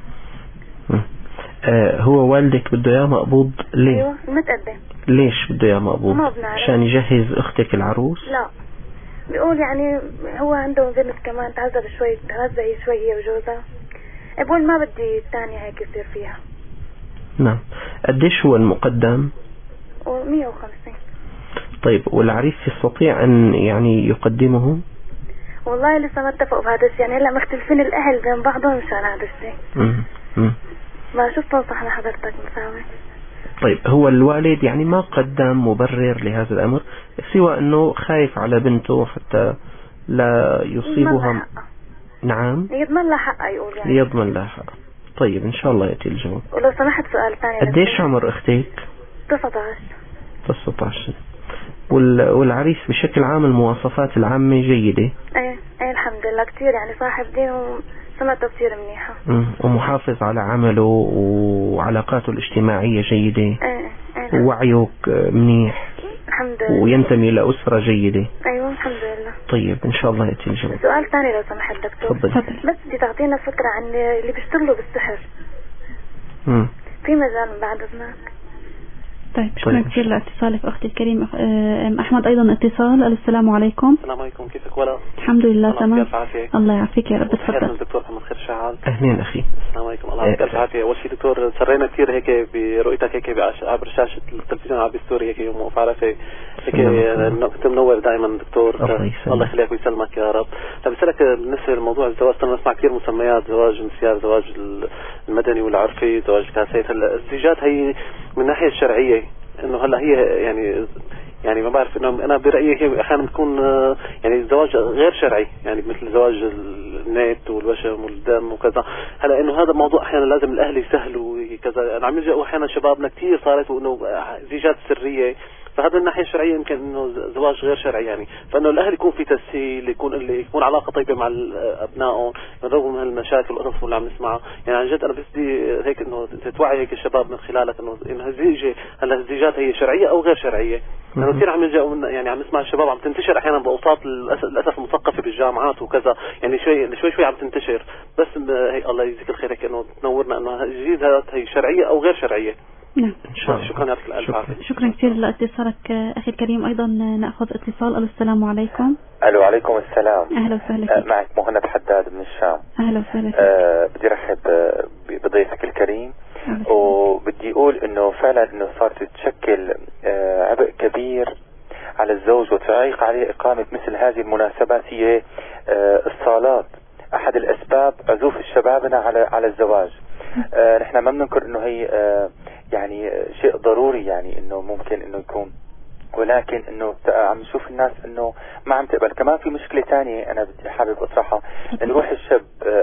هو والدك بده اياه مقبوض ليه؟ ايوه المتقدم. ليش بده اياه مقبوض؟ ما بنعرف. عشان يجهز اختك العروس؟ لا، بيقول يعني هو عنده بنت كمان تعذب شوي، تهزئ شوي هي وجوزها، بقول ما بدي الثانية هيك يصير فيها. نعم. قديش هو المقدم؟ 150. طيب والعريس يستطيع أن يعني يقدمه؟ والله لسه ما اتفقوا بهذا الشيء، يعني هلا مختلفين الأهل بين بعضهم مشان هذا الشيء. ما شو تنصحنا حضرتك نساوي؟ طيب هو الوالد يعني ما قدم مبرر لهذا الأمر سوى أنه خايف على بنته حتى لا يصيبها. نعم، يضمن لها حقها يقول يعني. يضمن لها حقها. طيب إن شاء الله يأتي الجواب. ولو سمحت سؤال ثاني. قديش عمر أختك؟ 19. 19. والعريس بشكل عام المواصفات العامة جيدة؟ ايه الحمد لله كتير، يعني صاحب دين وسمعته كتير منيحة. ومحافظ على عمله وعلاقاته الاجتماعية جيدة. ايه ووعيه منيح الحمد لله، وينتمي لأسرة جيدة. ايوه الحمد لله. طيب ان شاء الله يأتي الجواب. سؤال ثاني لو سمحت دكتور. تفضل. بس بدي تعطينا فكرة عن اللي بيشتغلوا بالسحر. في مجال بعد اذنك؟ طيب شكرا كثير لاتصالك أختي الكريمة. أحمد أيضا اتصال. السلام عليكم. السلام عليكم، كيفك ولا؟ الحمد لله تمام. الله يعافيك يا رب. تفضل. الدكتور محمد خير شعال. أهلين أخي. السلام عليكم. الله يعطيك الف عافية. أول شيء دكتور سرينا كثير هيك برؤيتك هيك عبر شاشة التلفزيون العربي السوري هيك يوم وقف عرفة هيك كنت منور دائما دكتور. الله يخليك ويسلمك يا رب. طيب بسألك بالنسبة لموضوع الزواج، أنا نسمع كثير مسميات، زواج المسيار، زواج المدني والعرفي، زواج الكاسات. هلا الزيجات هي من الناحية الشرعية انه هلا هي يعني ما بعرف، انه انا برايي هي احيانا بتكون يعني زواج غير شرعي، يعني مثل زواج النت والوشم والدم وكذا. هلا انه هذا الموضوع احيانا لازم الاهل يسهلوا كذا. انا عم يلجأوا احيانا شبابنا كثير صارت انه زيجات سريه، فهذا من الناحيه الشرعيه يمكن انه زواج غير شرعي يعني. فانه الاهل يكون في تسهيل، يكون علاقه طيبه مع ابنائهم رغم من هالمشاكل والقصص اللي عم نسمعها. يعني عن جد انا بدي هيك انه توعي هيك الشباب من خلالك انه الزيجه هلا الزيجات هي شرعيه او غير شرعيه. لانه كثير عم يلجأوا يعني عم نسمع الشباب عم تنتشر احيانا باوساط للاسف المثقفه بالجامعات وكذا، يعني شوي عم تنتشر. بس هيك الله يجزيك الخير هيك انه تنورنا انه الزيجات هي شرعيه او غير شرعيه. نعم. شكرا لك الألف عافية. شكرا كثير لاتصالك أخي الكريم. أيضا نأخذ اتصال. السلام عليكم. ألو عليكم السلام. أهلا وسهلا فيك. معك مهند حداد من الشام. أهلا وسهلا فيك. بدي رحب بضيفك الكريم، وبدي أقول إنه فعلا إنه صارت تشكل عبء كبير على الزوج وتعيق عليه إقامة مثل هذه المناسبات هي الصالات. أحد الأسباب عزوف شبابنا على الزواج. نحن ما بننكر إنه هي يعني شيء ضروري، يعني انه ممكن انه يكون، ولكن انه عم نشوف الناس انه ما عم تقبل. كمان في مشكلة تانية انا بدي حابب اطرحها، انه روح الشاب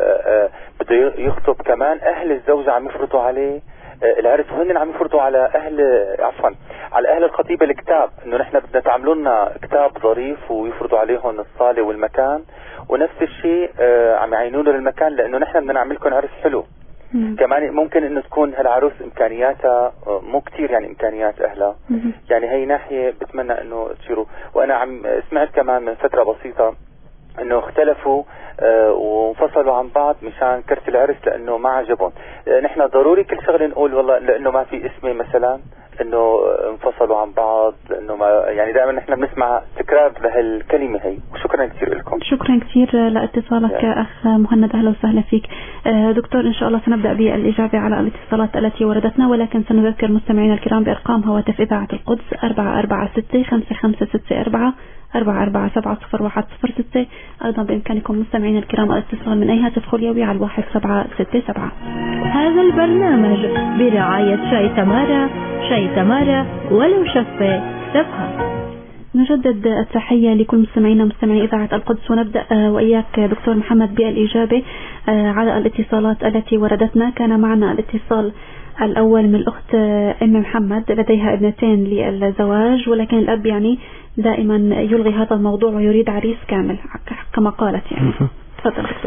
بده يخطب، كمان اهل الزوجة عم يفرضوا عليه العرس، وهن عم يفرضوا على على اهل الخطيبة الكتاب، انه نحن بدنا تعملوا لنا كتاب ظريف ويفرضوا عليهم الصالة والمكان، ونفس الشيء عم يعينونا للمكان لانه نحن بدنا نعمل لكم عرس حلو. كمان ممكن انه تكون هالعروس امكانياتها مو كتير، يعني امكانيات اهلها، يعني هي ناحية بتمنى انه تشيروا. وانا عم سمعت كمان من فترة بسيطة انه اختلفوا وانفصلوا عن بعض مشان كرت العرس لانه ما عجبهم. نحن ضروري كل شغله نقول والله لانه ما في اسمه مثلا انه انفصلوا عن بعض، لانه ما يعني دائما نحن بنسمع تكرار لهالكلمه هي. وشكرا كثير لكم. شكرا كثير لاتصالك اخ مهند. اهلا وسهلا فيك دكتور. ان شاء الله سنبدا بالاجابه على الاتصالات التي وردتنا، ولكن سنذكر مستمعينا الكرام بارقام هواتف اذاعه القدس 446-5564 4470106. ايضا بامكانكم مستمعينا الكرام الاتصال من اي هاتف خليوي على 1767. هذا البرنامج برعايه شاي تمارا. شاي تمارا ولو شفه سبها. نجدد التحية لكل مستمعينا مستمعي إذاعة القدس، ونبدأ وإياك دكتور محمد بالإجابة على الاتصالات التي وردتنا. كان معنا الاتصال الأول من الأخت أم محمد، لديها ابنتين للزواج، ولكن الأب يعني دائما يلغي هذا الموضوع ويريد عريس كامل كما قالت يعني. تفضل دكتور.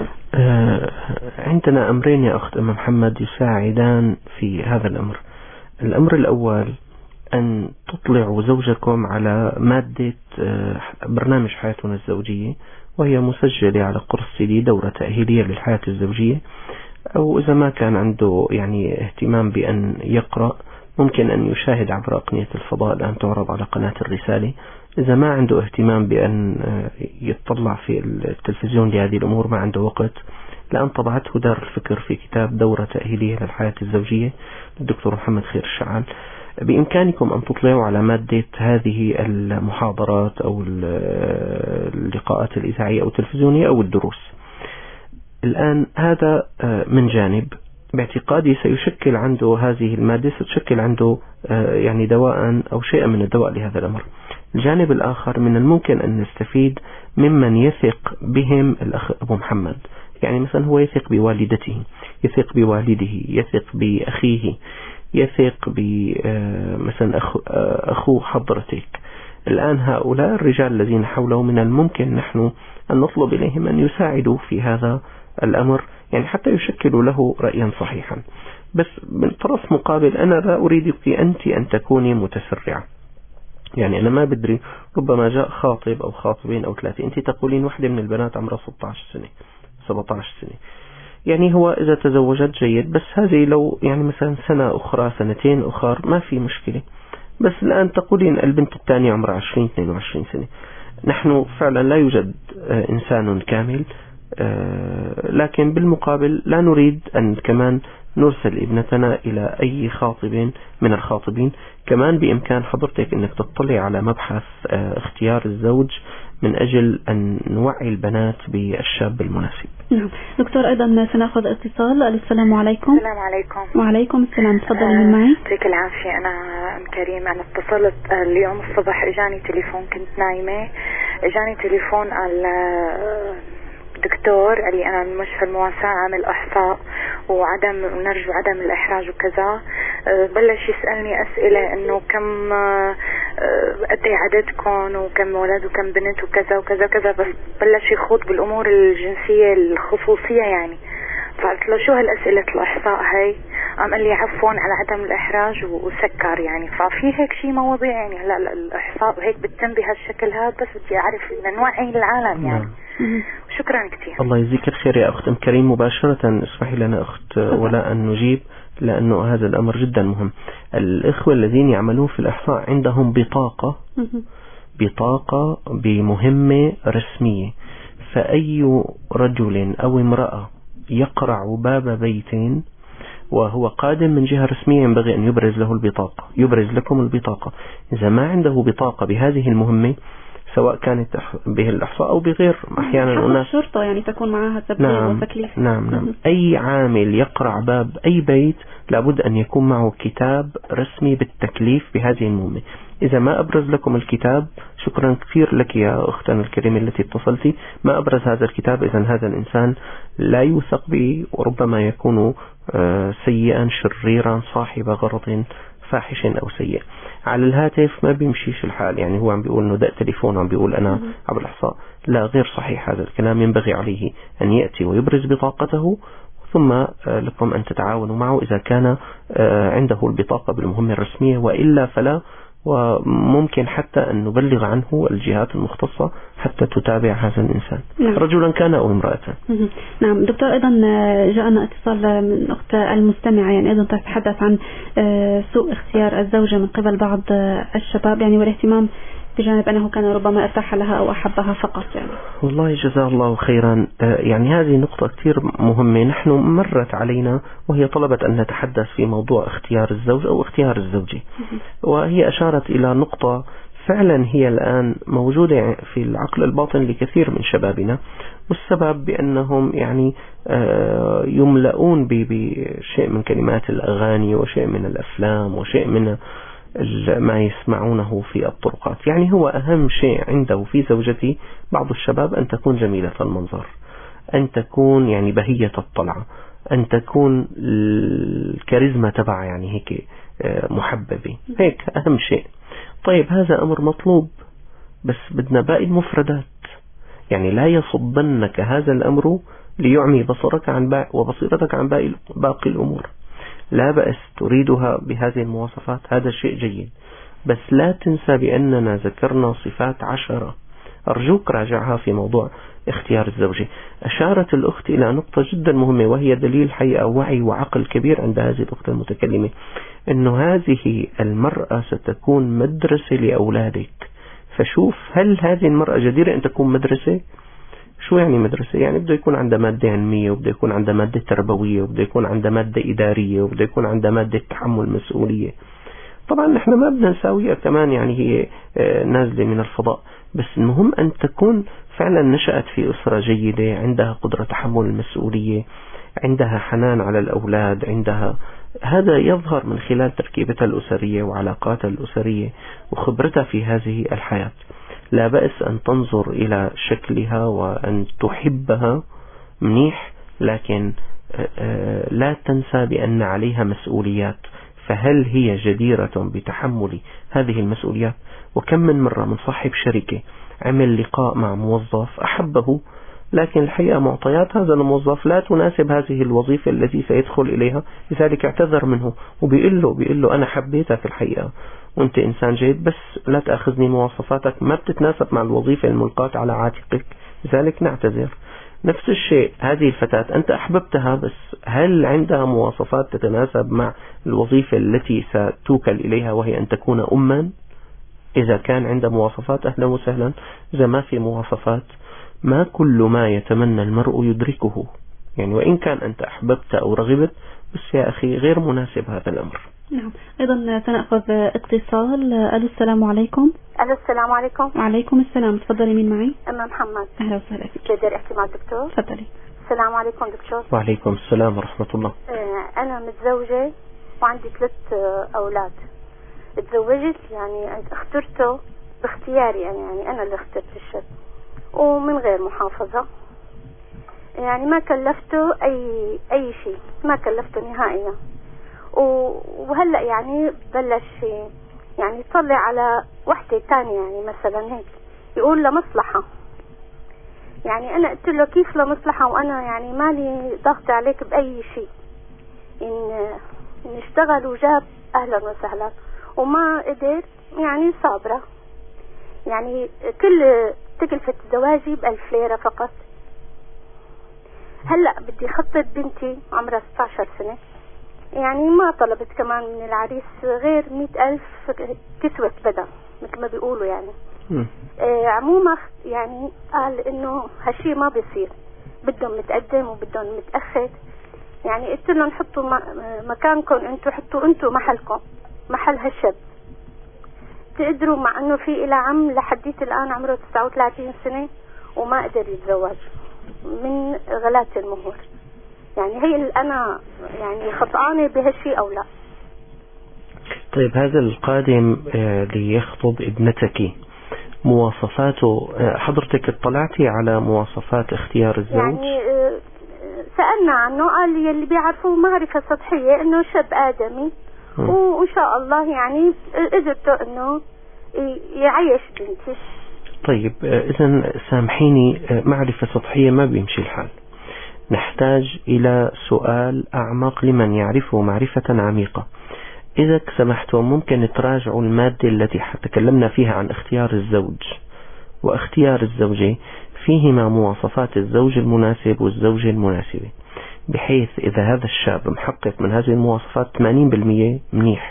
عندنا أمرين يا أخت أم محمد يساعدان في هذا الأمر. الأمر الأول أن تطلعوا زوجكم على مادة برنامج حياتنا الزوجية، وهي مسجلة على قرص CD دورة تأهيلية للحياة الزوجية. أو إذا ما كان عنده يعني اهتمام بأن يقرأ، ممكن أن يشاهد عبر أقنية الفضاء الآن تعرض على قناة الرسالة. إذا ما عنده اهتمام بأن يطلع في التلفزيون لهذه الأمور، ما عنده وقت، لأن طبعته دار الفكر في كتاب دورة تأهيلية للحياة الزوجية للدكتور محمد خير الشعال. بإمكانكم أن تطلعوا على مادة هذه المحاضرات أو اللقاءات الإذاعية أو التلفزيونية أو الدروس. الآن هذا من جانب، باعتقادي سيشكل عنده هذه المادة، ستشكل عنده يعني دواء أو شيئا من الدواء لهذا الأمر. الجانب الآخر، من الممكن أن نستفيد ممن يثق بهم الأخ أبو محمد. يعني مثلا هو يثق بوالدته، يثق بوالده، يثق بأخيه، يثق مثلا أخو حضرتك. الآن هؤلاء الرجال الذين حوله من الممكن نحن أن نطلب إليهم أن يساعدوا في هذا الأمر، يعني حتى يشكلوا له رأيا صحيحا. بس من طرف مقابل أنا لا أريدك أنت أن تكوني متسرعة. يعني أنا ما بدري، ربما جاء خاطب أو خاطبين أو ثلاثة، أنت تقولين واحدة من البنات عمرها 16 سنة 17 سنة، يعني هو إذا تزوجت جيد، بس هذه لو يعني مثلا سنة أخرى سنتين أخرى ما في مشكلة. بس الآن تقولين البنت الثانية عمرها 20-22 سنة. نحن فعلا لا يوجد إنسان كامل، لكن بالمقابل لا نريد أن كمان نرسل ابنتنا إلى أي خاطب من الخاطبين. كمان بإمكان حضرتك أنك تطلع على مبحث اختيار الزوج من أجل أن نوعي البنات بالشاب المناسب. نعم دكتور، أيضا سنأخذ اتصال. السلام عليكم. السلام عليكم. وعليكم السلام، تفضلي من معي. يعطيك العافية. أنا أم كريم، أنا اتصلت اليوم الصبح، إجاني تليفون، كنت نايمة، إجاني تليفون دكتور قال لي أنا مشفى المواساة عامل إحصاء ونرجو عدم الإحراج وكذا. بلش يسألني أسئلة إنه كم قد ايه عددكم وكم ولد وكم بنت وكذا وكذا كذا، بس بلش يخوض بالأمور الجنسية الخصوصية يعني. فقلت له شو هالأسئلة الإحصاء هاي؟ قام قال لي عفوا على عدم الإحراج وسكر يعني. ففي هيك شيء مواضيع يعني هلا الإحصاء هيك بتتم بهالشكل هذا، بس بدي أعرف نوعي العالم يعني. شكرا كثير. الله يجزيك الخير يا أخت أم كريم. مباشرة اسمحي لنا أخت ولا أن نجيب، لأنه هذا الأمر جدا مهم. الإخوة الذين يعملون في الإحصاء عندهم بطاقة بمهمة رسمية، فأي رجل أو امرأة يقرع باب بيت وهو قادم من جهة رسمية ينبغي أن يبرز له البطاقة، يبرز لكم البطاقة. إذا ما عنده بطاقة بهذه المهمة، سواء كانت به الإحصاء أو بغير، أحيانا الناس الشرطة يعني تكون معها تبليغ وتكليف. نعم. أي عامل يقرع باب أي بيت لابد أن يكون معه كتاب رسمي بالتكليف بهذه المهمة. إذا ما أبرز لكم الكتاب، شكرا كثير لك يا أختنا الكريمة التي اتصلتي، ما أبرز هذا الكتاب، إذن هذا الإنسان لا يوثق به، وربما يكون سيئا شريرا صاحب غرض فاحش أو سيء. على الهاتف ما بيمشيش الحال، يعني هو عم بيقول انه دق تليفون وعم بيقول انا عبر الإحصاء، لا، غير صحيح هذا الكلام. ينبغي عليه ان يأتي ويبرز بطاقته، ثم لكم ان تتعاونوا معه اذا كان عنده البطاقة بالمهمة الرسمية، وإلا فلا. وممكن حتى أن نبلغ عنه الجهات المختصة حتى تتابع هذا الإنسان. نعم. رجلا كان أو امرأة. نعم دكتور، أيضا جاءنا اتصال من أخت المستمعة، يعني أيضا تتحدث عن سوء اختيار الزوجة من قبل بعض الشباب، يعني والاهتمام بجانب أنه كان ربما ارتاح لها أو أحبها فقط يعني. والله جزاه الله خيرا. يعني هذه نقطة كثير مهمة، نحن مرت علينا وهي طلبت أن نتحدث في موضوع اختيار الزوج أو اختيار الزوجة، وهي أشارت إلى نقطة فعلا هي الآن موجودة في العقل الباطن لكثير من شبابنا، والسبب بأنهم يعني يملؤون بشيء من كلمات الأغاني وشيء من الأفلام وشيء من ما يسمعونه في الطرقات. يعني هو أهم شيء عنده في زوجتي بعض الشباب أن تكون جميلة المنظر، أن تكون يعني بهية الطلعة، أن تكون الكاريزما تبع يعني هيك محببة، هيك أهم شيء. طيب هذا أمر مطلوب، بس بدنا باقي المفردات. يعني لا يصدنك هذا الأمر ليعمي بصرك عن وبصيرتك عن باقي الأمور. لا بأس تريدها بهذه المواصفات، هذا شيء جيد، بس لا تنسى بأننا ذكرنا صفات 10. أرجوك راجعها في موضوع اختيار الزوجة. أشارت الأخت إلى نقطة جدا مهمة، وهي دليل حقيقة وعي وعقل كبير عند هذه الأخت المتكلمة، أنه هذه المرأة ستكون مدرسة لأولادك. فشوف، هل هذه المرأة جديرة أن تكون مدرسة؟ شو يعني مدرسة؟ يعني بده يكون عندها مادة علمية، وبده يكون عندها مادة تربوية، وبده يكون عندها مادة إدارية، وبده يكون عندها مادة تحمل مسؤولية. طبعا نحن ما بدنا نساويها كمان يعني هي نازلة من الفضاء، بس المهم أن تكون فعلا نشأت في أسرة جيدة، عندها قدرة تحمل المسؤولية، عندها حنان على الأولاد، عندها هذا يظهر من خلال تركيبتها الأسرية وعلاقاتها الأسرية وخبرتها في هذه الحياة. لا بأس أن تنظر إلى شكلها وأن تحبها منيح، لكن لا تنسى بأن عليها مسؤوليات. فهل هي جديرة بتحمل هذه المسؤوليات؟ وكم من مرة من صاحب شركة عمل لقاء مع موظف أحبه، لكن الحقيقة معطيات هذا الموظف لا تناسب هذه الوظيفة التي سيدخل إليها، لذلك اعتذر منه وبيقول له أنا حبيتك الحقيقة وانت إنسان جيد، بس لا تأخذني، مواصفاتك ما بتتناسب مع الوظيفة الملقاة على عاتقك، لذلك نعتذر. نفس الشيء هذه الفتاة أنت أحببتها، بس هل عندها مواصفات تتناسب مع الوظيفة التي ستوكل إليها وهي أن تكون أما؟ إذا كان عندها مواصفات أهلا وسهلا، إذا ما في مواصفات ما كل ما يتمنى المرء يدركه، يعني وإن كان أنت أحببت أو رغبت، بس يا أخي غير مناسب هذا الأمر. نعم. أيضا سنأخذ اتصال. ألو السلام عليكم. ألو السلام عليكم. وعليكم السلام. تفضلي، مين معي؟ أم محمد. أهلا وسهلا فيك. بقدر أحكي مع الدكتور؟ تفضلي. السلام عليكم دكتور. وعليكم السلام ورحمة الله. أنا متزوجة وعندي 3 أولاد. اتزوجت يعني اخترته باختياري، يعني أنا اللي اخترت الشاب ومن غير محافظة، يعني ما كلفته أي شيء، ما كلفته نهائيا. وهلأ يعني بلش يعني يطلع على وحدة تانية، يعني مثلا هيك يقول لمصلحة. يعني أنا قلت له كيف لمصلحة وأنا يعني مالي ضغط عليك بأي شيء، إن اشتغل وجاب أهلا وسهلا، وما قدر يعني صابرة. يعني كل تكلفة زواجي ب1000 ليرة فقط. هلأ بدي خطب بنتي عمرها 16 سنة، يعني ما طلبت كمان من العريس غير 100,000 كسوة بدن مثل ما بيقولوا يعني. عموما يعني قال انه هالشي ما بيصير، بدهم متقدم وبدهم متأخر. يعني قلت لهم حطوا مكانكم انتوا، حطوا انتوا محلكم محل هالشاب. تقدروا، مع انه في الى عم لحديت الان عمره 39 سنة وما قدر يتزوج من غلاة المهور. يعني هي انا يعني خطأانة بهالشيء او لا؟ طيب هذا القادم ليخطب ابنتك مواصفاته، حضرتك اطلعتي على مواصفات اختيار الزوج؟ يعني سألنا عنه، قال لي اللي بيعرفوه معرفة سطحية انه شاب آدمي وإن شاء الله يعني قدرته انه يعيش بنتي. طيب إذن سامحيني، معرفة سطحية ما بيمشي الحال، نحتاج إلى سؤال أعمق لمن يعرفه معرفة عميقة. إذا سمحتم ممكن تراجعوا المادة التي تكلمنا فيها عن اختيار الزوج واختيار الزوجة، فيهما مواصفات الزوج المناسب والزوجة المناسبة، بحيث إذا هذا الشاب محقق من هذه المواصفات 80% منيح،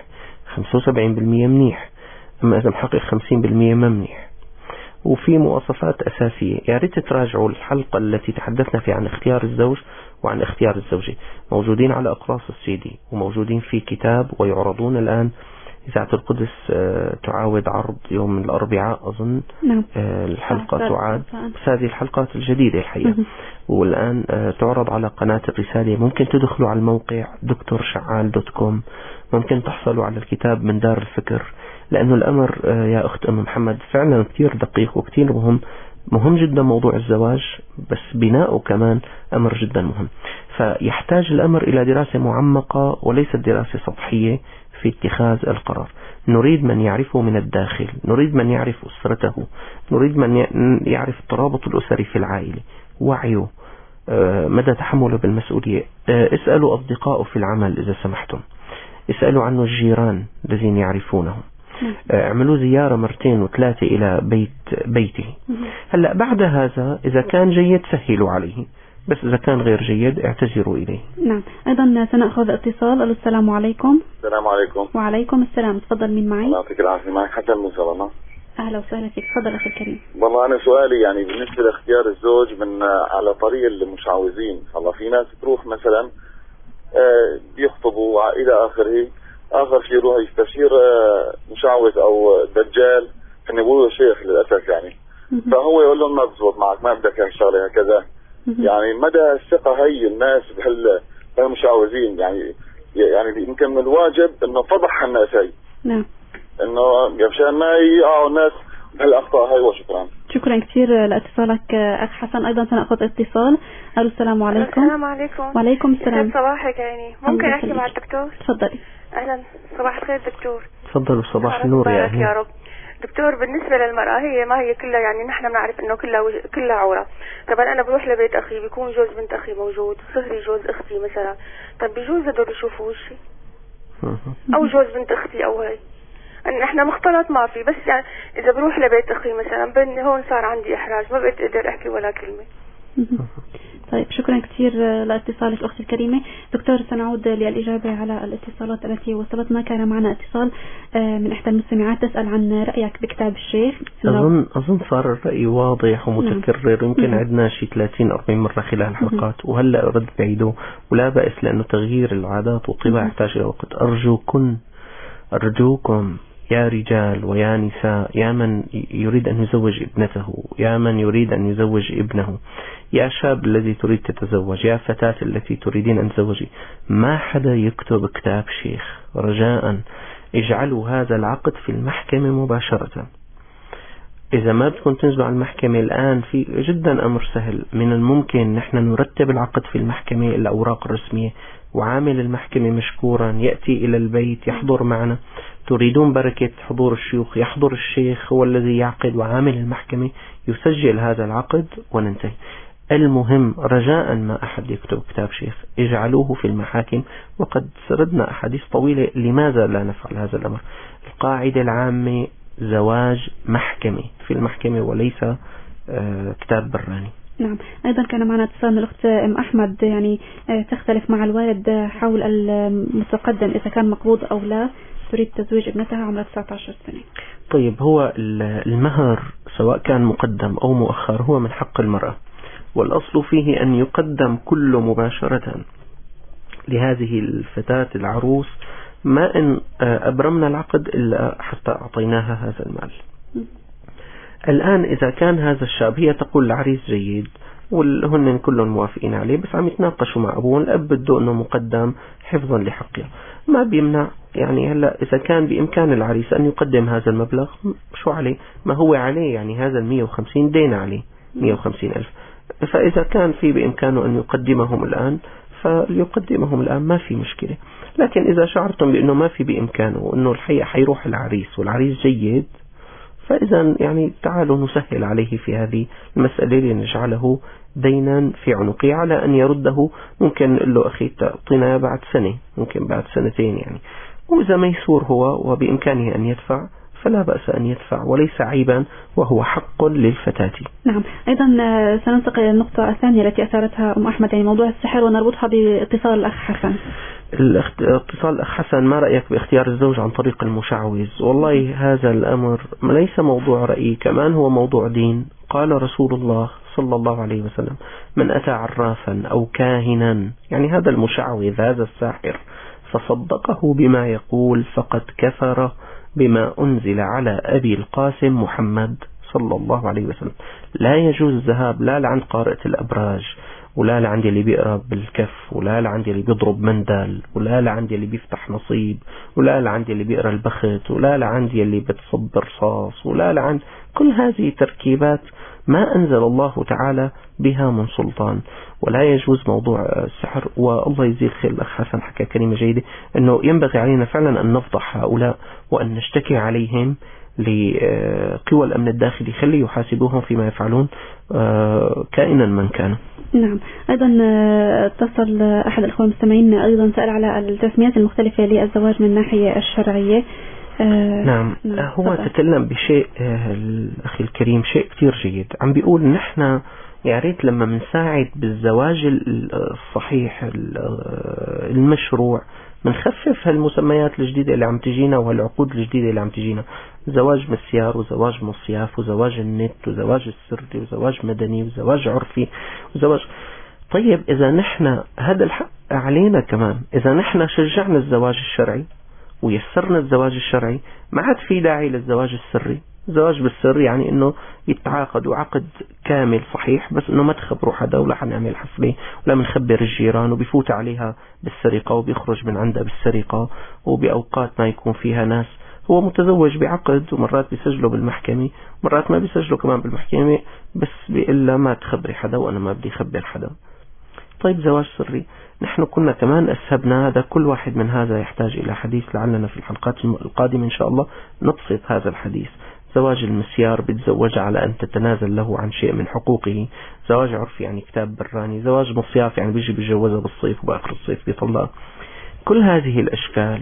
75% منيح، أما إذا محقق 50% ما منيح. وفي مواصفات أساسية يا ريت تراجعوا الحلقة التي تحدثنا فيها عن اختيار الزوج وعن اختيار الزوجة، موجودين على أقراص السيدي وموجودين في كتاب ويعرضون الآن. إذاعة القدس تعاود عرض يوم الأربعاء أظن. نعم. الحلقة تعاد، بس هذه الحلقات الجديدة الحقيقة، والآن تعرض على قناة الرسالة. ممكن تدخلوا على الموقع drshaccal.com، ممكن تحصلوا على الكتاب من دار الفكر، لأنه الأمر يا أخت أم محمد فعلا كتير دقيق وكتير مهم جدا. موضوع الزواج بس بناؤه كمان أمر جدا مهم، فيحتاج الأمر إلى دراسة معمقة وليست دراسة سطحية في اتخاذ القرار. نريد من يعرفه من الداخل، نريد من يعرف أسرته، نريد من يعرف الترابط الأسري في العائلة، وعيه، مدى تحمله بالمسؤولية. اسألوا أصدقائه في العمل إذا سمحتم، اسألوا عنه الجيران الذين يعرفونه، اعملوا زيارة 2 و3 إلى بيته. هلأ بعد هذا إذا كان جيد سهلوا عليه، بس إذا كان غير جيد اعتذروا إليه. نعم. أيضا سنأخذ اتصال. السلام عليكم. السلام عليكم. وعليكم السلام. تفضل، مين معي؟ الله يعطيك العافية. معك حسن موسى. والله أهلا وسهلا فيك. تفضل أخي الكريم. والله أنا سؤالي يعني بالنسبة لاختيار الزوج من على طريق المشعوذين. والله في ناس تروح مثلا بيخطبوا إلى آخره، آخر شيء يروح يستشير مشعوذ أو دجال، كان يقولوا شيخ للأسف يعني، فهو يقول لهم ما بزبط معك، ما بدك هالشغلة هكذا. يعني مدى الثقة هي الناس بهالمشعوذين، يعني يمكن من الواجب إنه فضح الناس هي. نعم. إنه مشان ما يقعوا الناس بهالأخطاء هاي. وشكرا. شكرا كثير لاتصالك أخ حسن. أيضا سنأخذ اتصال. السلام عليكم. السلام عليكم. وعليكم السلام. صباحك. يعني ممكن أحكي مع الدكتور؟ تفضلي. أهلا، صباح الخير دكتور. تفضلوا. صباح النور يا أهلا. يا رب. دكتور بالنسبة للمرأة هي ما هي كلها، يعني نحن بنعرف انه كلها عورة. طبعا انا بروح لبيت اخي بيكون جوز بنت اخي موجود، صهري جوز اختي مثلا، طب بيجوز هدول يشوفوا وشي او جوز بنت اختي او هاي، ان احنا مختلط ما في، بس يعني اذا بروح لبيت اخي مثلا هون صار عندي احراج، ما بقيت اقدر احكي ولا كلمة. طيب شكرا كثير لاتصالك أختي الكريمة. دكتور سنعود للإجابة على الاتصالات التي وصلتنا. كان معنا اتصال من إحدى المستمعات تسأل عن رأيك بكتاب الشيخ. أظن صار الرأي واضح ومتكرر، يمكن عندنا شيء 30-40 مرة خلال الحلقات، وهلأ أرد بعيده ولا بأس، لأنه تغيير العادات والطباع يحتاج إلى وقت. أرجوكم يا رجال ويا نساء، يا من يريد أن يزوج ابنته، يا من يريد أن يزوج ابنه، يا شاب الذي تريد تتزوج، يا فتاة التي تريدين أن تزوجي، ما حدا يكتب كتاب شيخ. رجاء اجعلوا هذا العقد في المحكمة مباشرة. إذا ما بدكم تنزلوا على المحكمة الآن، في جدا أمر سهل، من الممكن نحن نرتب العقد في المحكمة، الأوراق الرسمية، وعامل المحكمة مشكورا يأتي إلى البيت يحضر معنا. تريدون بركة حضور الشيوخ، يحضر الشيخ هو الذي يعقد، وعامل المحكمة يسجل هذا العقد وننتهي. المهم رجاء ما أحد يكتب كتاب شيخ، اجعلوه في المحاكم. وقد سردنا أحاديث طويلة لماذا لا نفعل هذا الأمر. القاعدة العامة زواج محكمة في المحكمة وليس كتاب براني. نعم. أيضا كان معنا اتصال من الأخت أحمد، يعني تختلف مع الوالد حول المتقدم إذا كان مقبوض أو لا، تريد تزويج ابنتها عمرها 19 سنة. طيب هو المهر سواء كان مقدم أو مؤخر هو من حق المرأة، والأصل فيه أن يقدم كل مباشرة لهذه الفتاة العروس، ما إن أبرمنا العقد إلا حتى أعطيناها هذا المال. الآن إذا كان هذا الشاب، هي تقول العريس جيد وهن كلهم موافقين عليه، بس عم يتناقشوا مع أبوه، الأب بده أنه مقدم حفظا لحقها، ما بيمنع. يعني هلا إذا كان بإمكان العريس أن يقدم هذا المبلغ، شو عليه؟ ما هو عليه يعني هذا 150 دين عليه 150,000. فإذا كان في بإمكانه أن يقدمهم الآن فليقدمهم الآن، ما في مشكلة. لكن إذا شعرتم بأنه ما في بإمكانه وأنه الحقيقة حيروح العريس والعريس جيد، فإذا يعني تعالوا نسهل عليه في هذه المسألة لنجعله دينا في عنقه على أن يرده. ممكن نقول له أخي تعطينا بعد سنة، ممكن بعد سنتين يعني. وإذا ميسور هو وبإمكانه أن يدفع فلا بأس أن يدفع، وليس عيبا وهو حق للفتاة. نعم. أيضا سننتقل إلى النقطة الثانية التي أثارتها أم أحمد، يعني موضوع السحر، ونربطها باتصال الأخ حسن. الاتصال الأخ حسن، ما رأيك باختيار الزوج عن طريق المشعوذ؟ والله هذا الأمر ليس موضوع رأي، كمان هو موضوع دين. قال رسول الله صلى الله عليه وسلم: من أتى عرافا أو كاهنا، يعني هذا المشعوذ هذا الساحر، فصدقه بما يقول فقد كفر بما أنزل على أبي القاسم محمد صلى الله عليه وسلم. لا يجوز الذهاب لا لعند قارئة الأبراج، ولا لعند اللي بيقرأ بالكف، ولا لعند اللي بيضرب مندل، ولا لعند اللي بيفتح نصيب، ولا لعند اللي بيقرأ البخت، ولا لعند اللي بتصب رصاص، ولا لعند كل هذه تركيبات ما أنزل الله تعالى بها من سلطان، ولا يجوز موضوع السحر. والله يجزيه الخير الأخ حسن حكى كلمة جيدة، أنه ينبغي علينا فعلا أن نفضح هؤلاء وأن نشتكي عليهم لقوى الأمن الداخلي، خلي يحاسبوهم فيما يفعلون كائنا من كان. نعم. أيضا اتصل أحد الأخوة المستمعين أيضا سأل على التسميات المختلفة للزواج من الناحية الشرعية. نعم. هو تكلم بشيء الأخي الكريم، شيء كتير جيد. عم بيقول نحن يا ريت لما منساعد بالزواج الصحيح المشروع منخفف هالمسميات الجديدة اللي عم تجينا وهالعقود الجديدة اللي عم تجينا، زواج مسيار وزواج مصياف وزواج النت وزواج السري وزواج مدني وزواج عرفي وزواج. طيب إذا نحن هذا الحق علينا كمان، إذا نحن شجعنا الزواج الشرعي ويسرنا الزواج الشرعي، ما عاد في داعي للزواج السري. الزواج بالسر يعني انه يتعاقدوا عقد كامل صحيح، بس انه ما تخبروا حدا ولا حنعمل حفلة ولا منخبر الجيران، وبيفوت عليها بالسرقة وبيخرج من عندها بالسرقة، وبأوقات ما يكون فيها ناس. هو متزوج بعقد، ومرات بيسجلوا بالمحكمة، مرات ما بيسجلوا كمان بالمحكمة، بس بيقول ما تخبري حدا وأنا ما بدي خبر حدا. طيب زواج سري، نحن كنا كمان أسهبنا هذا. كل واحد من هذا يحتاج إلى حديث، لعلنا في الحلقات القادمة إن شاء الله نبسط هذا الحديث. زواج المسيار بتزوج على أن تتنازل له عن شيء من حقوقه. زواج عرفي يعني كتاب براني. زواج مصياف يعني بيجي بيتجوزها بالصيف وبآخر الصيف بيطلقها. كل هذه الأشكال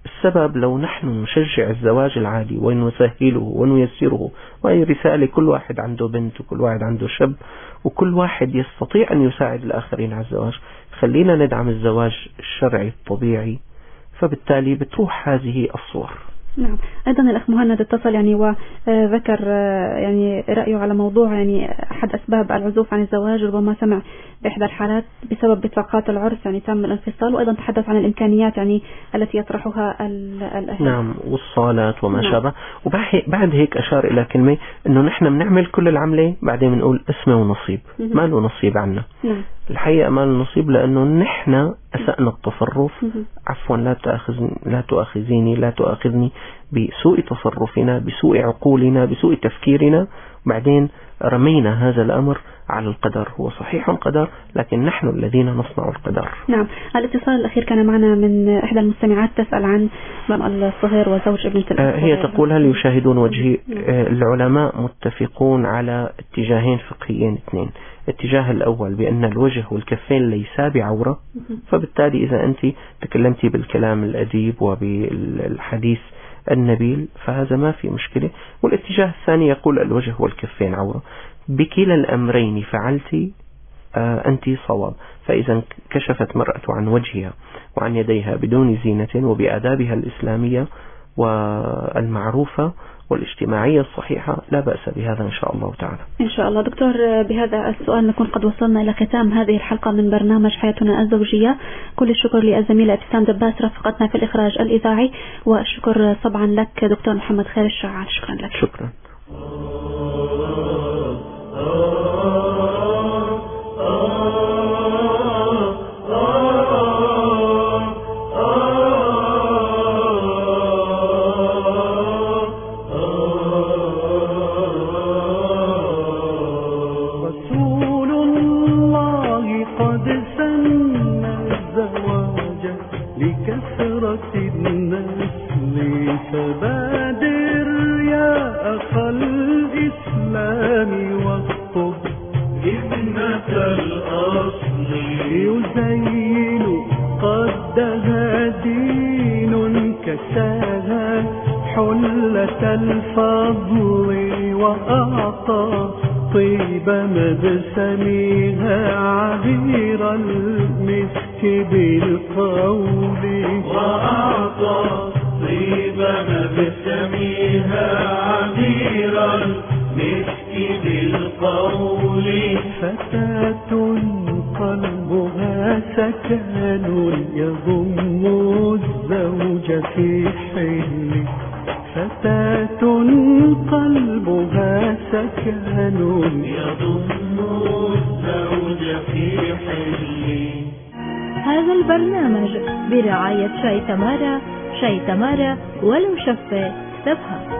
السبب لو نحن نشجع الزواج العادي ونسهله ونيسره، وهي رسالة كل واحد عنده بنت وكل واحد عنده شاب وكل واحد يستطيع أن يساعد الآخرين على الزواج، خلينا ندعم الزواج الشرعي الطبيعي، فبالتالي بتروح هذه الصور. نعم. أيضا الأخ مهند اتصل يعني وذكر يعني رأيه على موضوع يعني أحد أسباب العزوف عن الزواج، ربما سمع بإحدى الحالات بسبب بطاقات العرس يعني تم الانفصال، وأيضا تحدث عن الإمكانيات يعني التي يطرحها الأهل. نعم، والصالات وما شابه. وبعد هيك أشار إلى كلمة إنه نحن بنعمل كل العملة بعدين بنقول اسمه ونصيب، ما له نصيب عنا. نعم. الحقيقة ما له نصيب لأنه نحن أسأنا التصرف. عفوا، لا تؤاخذيني، لا تؤاخذني بسوء تصرفنا، بسوء عقولنا، بسوء تفكيرنا، وبعدين رمينا هذا الأمر على القدر. هو صحيح قدر، لكن نحن الذين نصنع القدر. نعم. الاتصال الأخير كان معنا من إحدى المستمعات تسأل عن الصهر وزوج ابنة الصغير. هي تقول: هل يشاهدون وجهي؟ العلماء متفقون على اتجاهين فقهيين اثنين. الاتجاه الأول بأن الوجه والكفين ليسا بعورة، فبالتالي إذا أنت تكلمتي بالكلام الأديب وبالحديث النبيل فهذا ما في مشكلة. والاتجاه الثاني يقول الوجه والكفين عورة. بكلا الأمرين فعلتي أنت صواب. فإذا كشفت مرأة عن وجهها وعن يديها بدون زينة وبآدابها الإسلامية والمعروفة والاجتماعية الصحيحة لا بأس بهذا إن شاء الله تعالى. إن شاء الله. دكتور، بهذا السؤال نكون قد وصلنا إلى ختام هذه الحلقة من برنامج حياتنا الزوجية. كل الشكر للزميلة ابتسام دباس رفقتنا في الإخراج الإذاعي، والشكر طبعا لك دكتور محمد خير الشعال. شكرا لك. شكرا. فبادر يا أخ الإسلام واخطب ابنة الأصل يزين قدها دين كساها حلة الفضل وأعطى طيب مبسمها عبير المسك بالقول وأعطى طيب مبسمها عبير المسك بالقول فتاة قلبها سكن يضم الزوج في حل فتاة قلبها سكن يضم الزوج في حل. هذا البرنامج برعاية شاي تمارا، شاي تمارا ولو شفة سبها.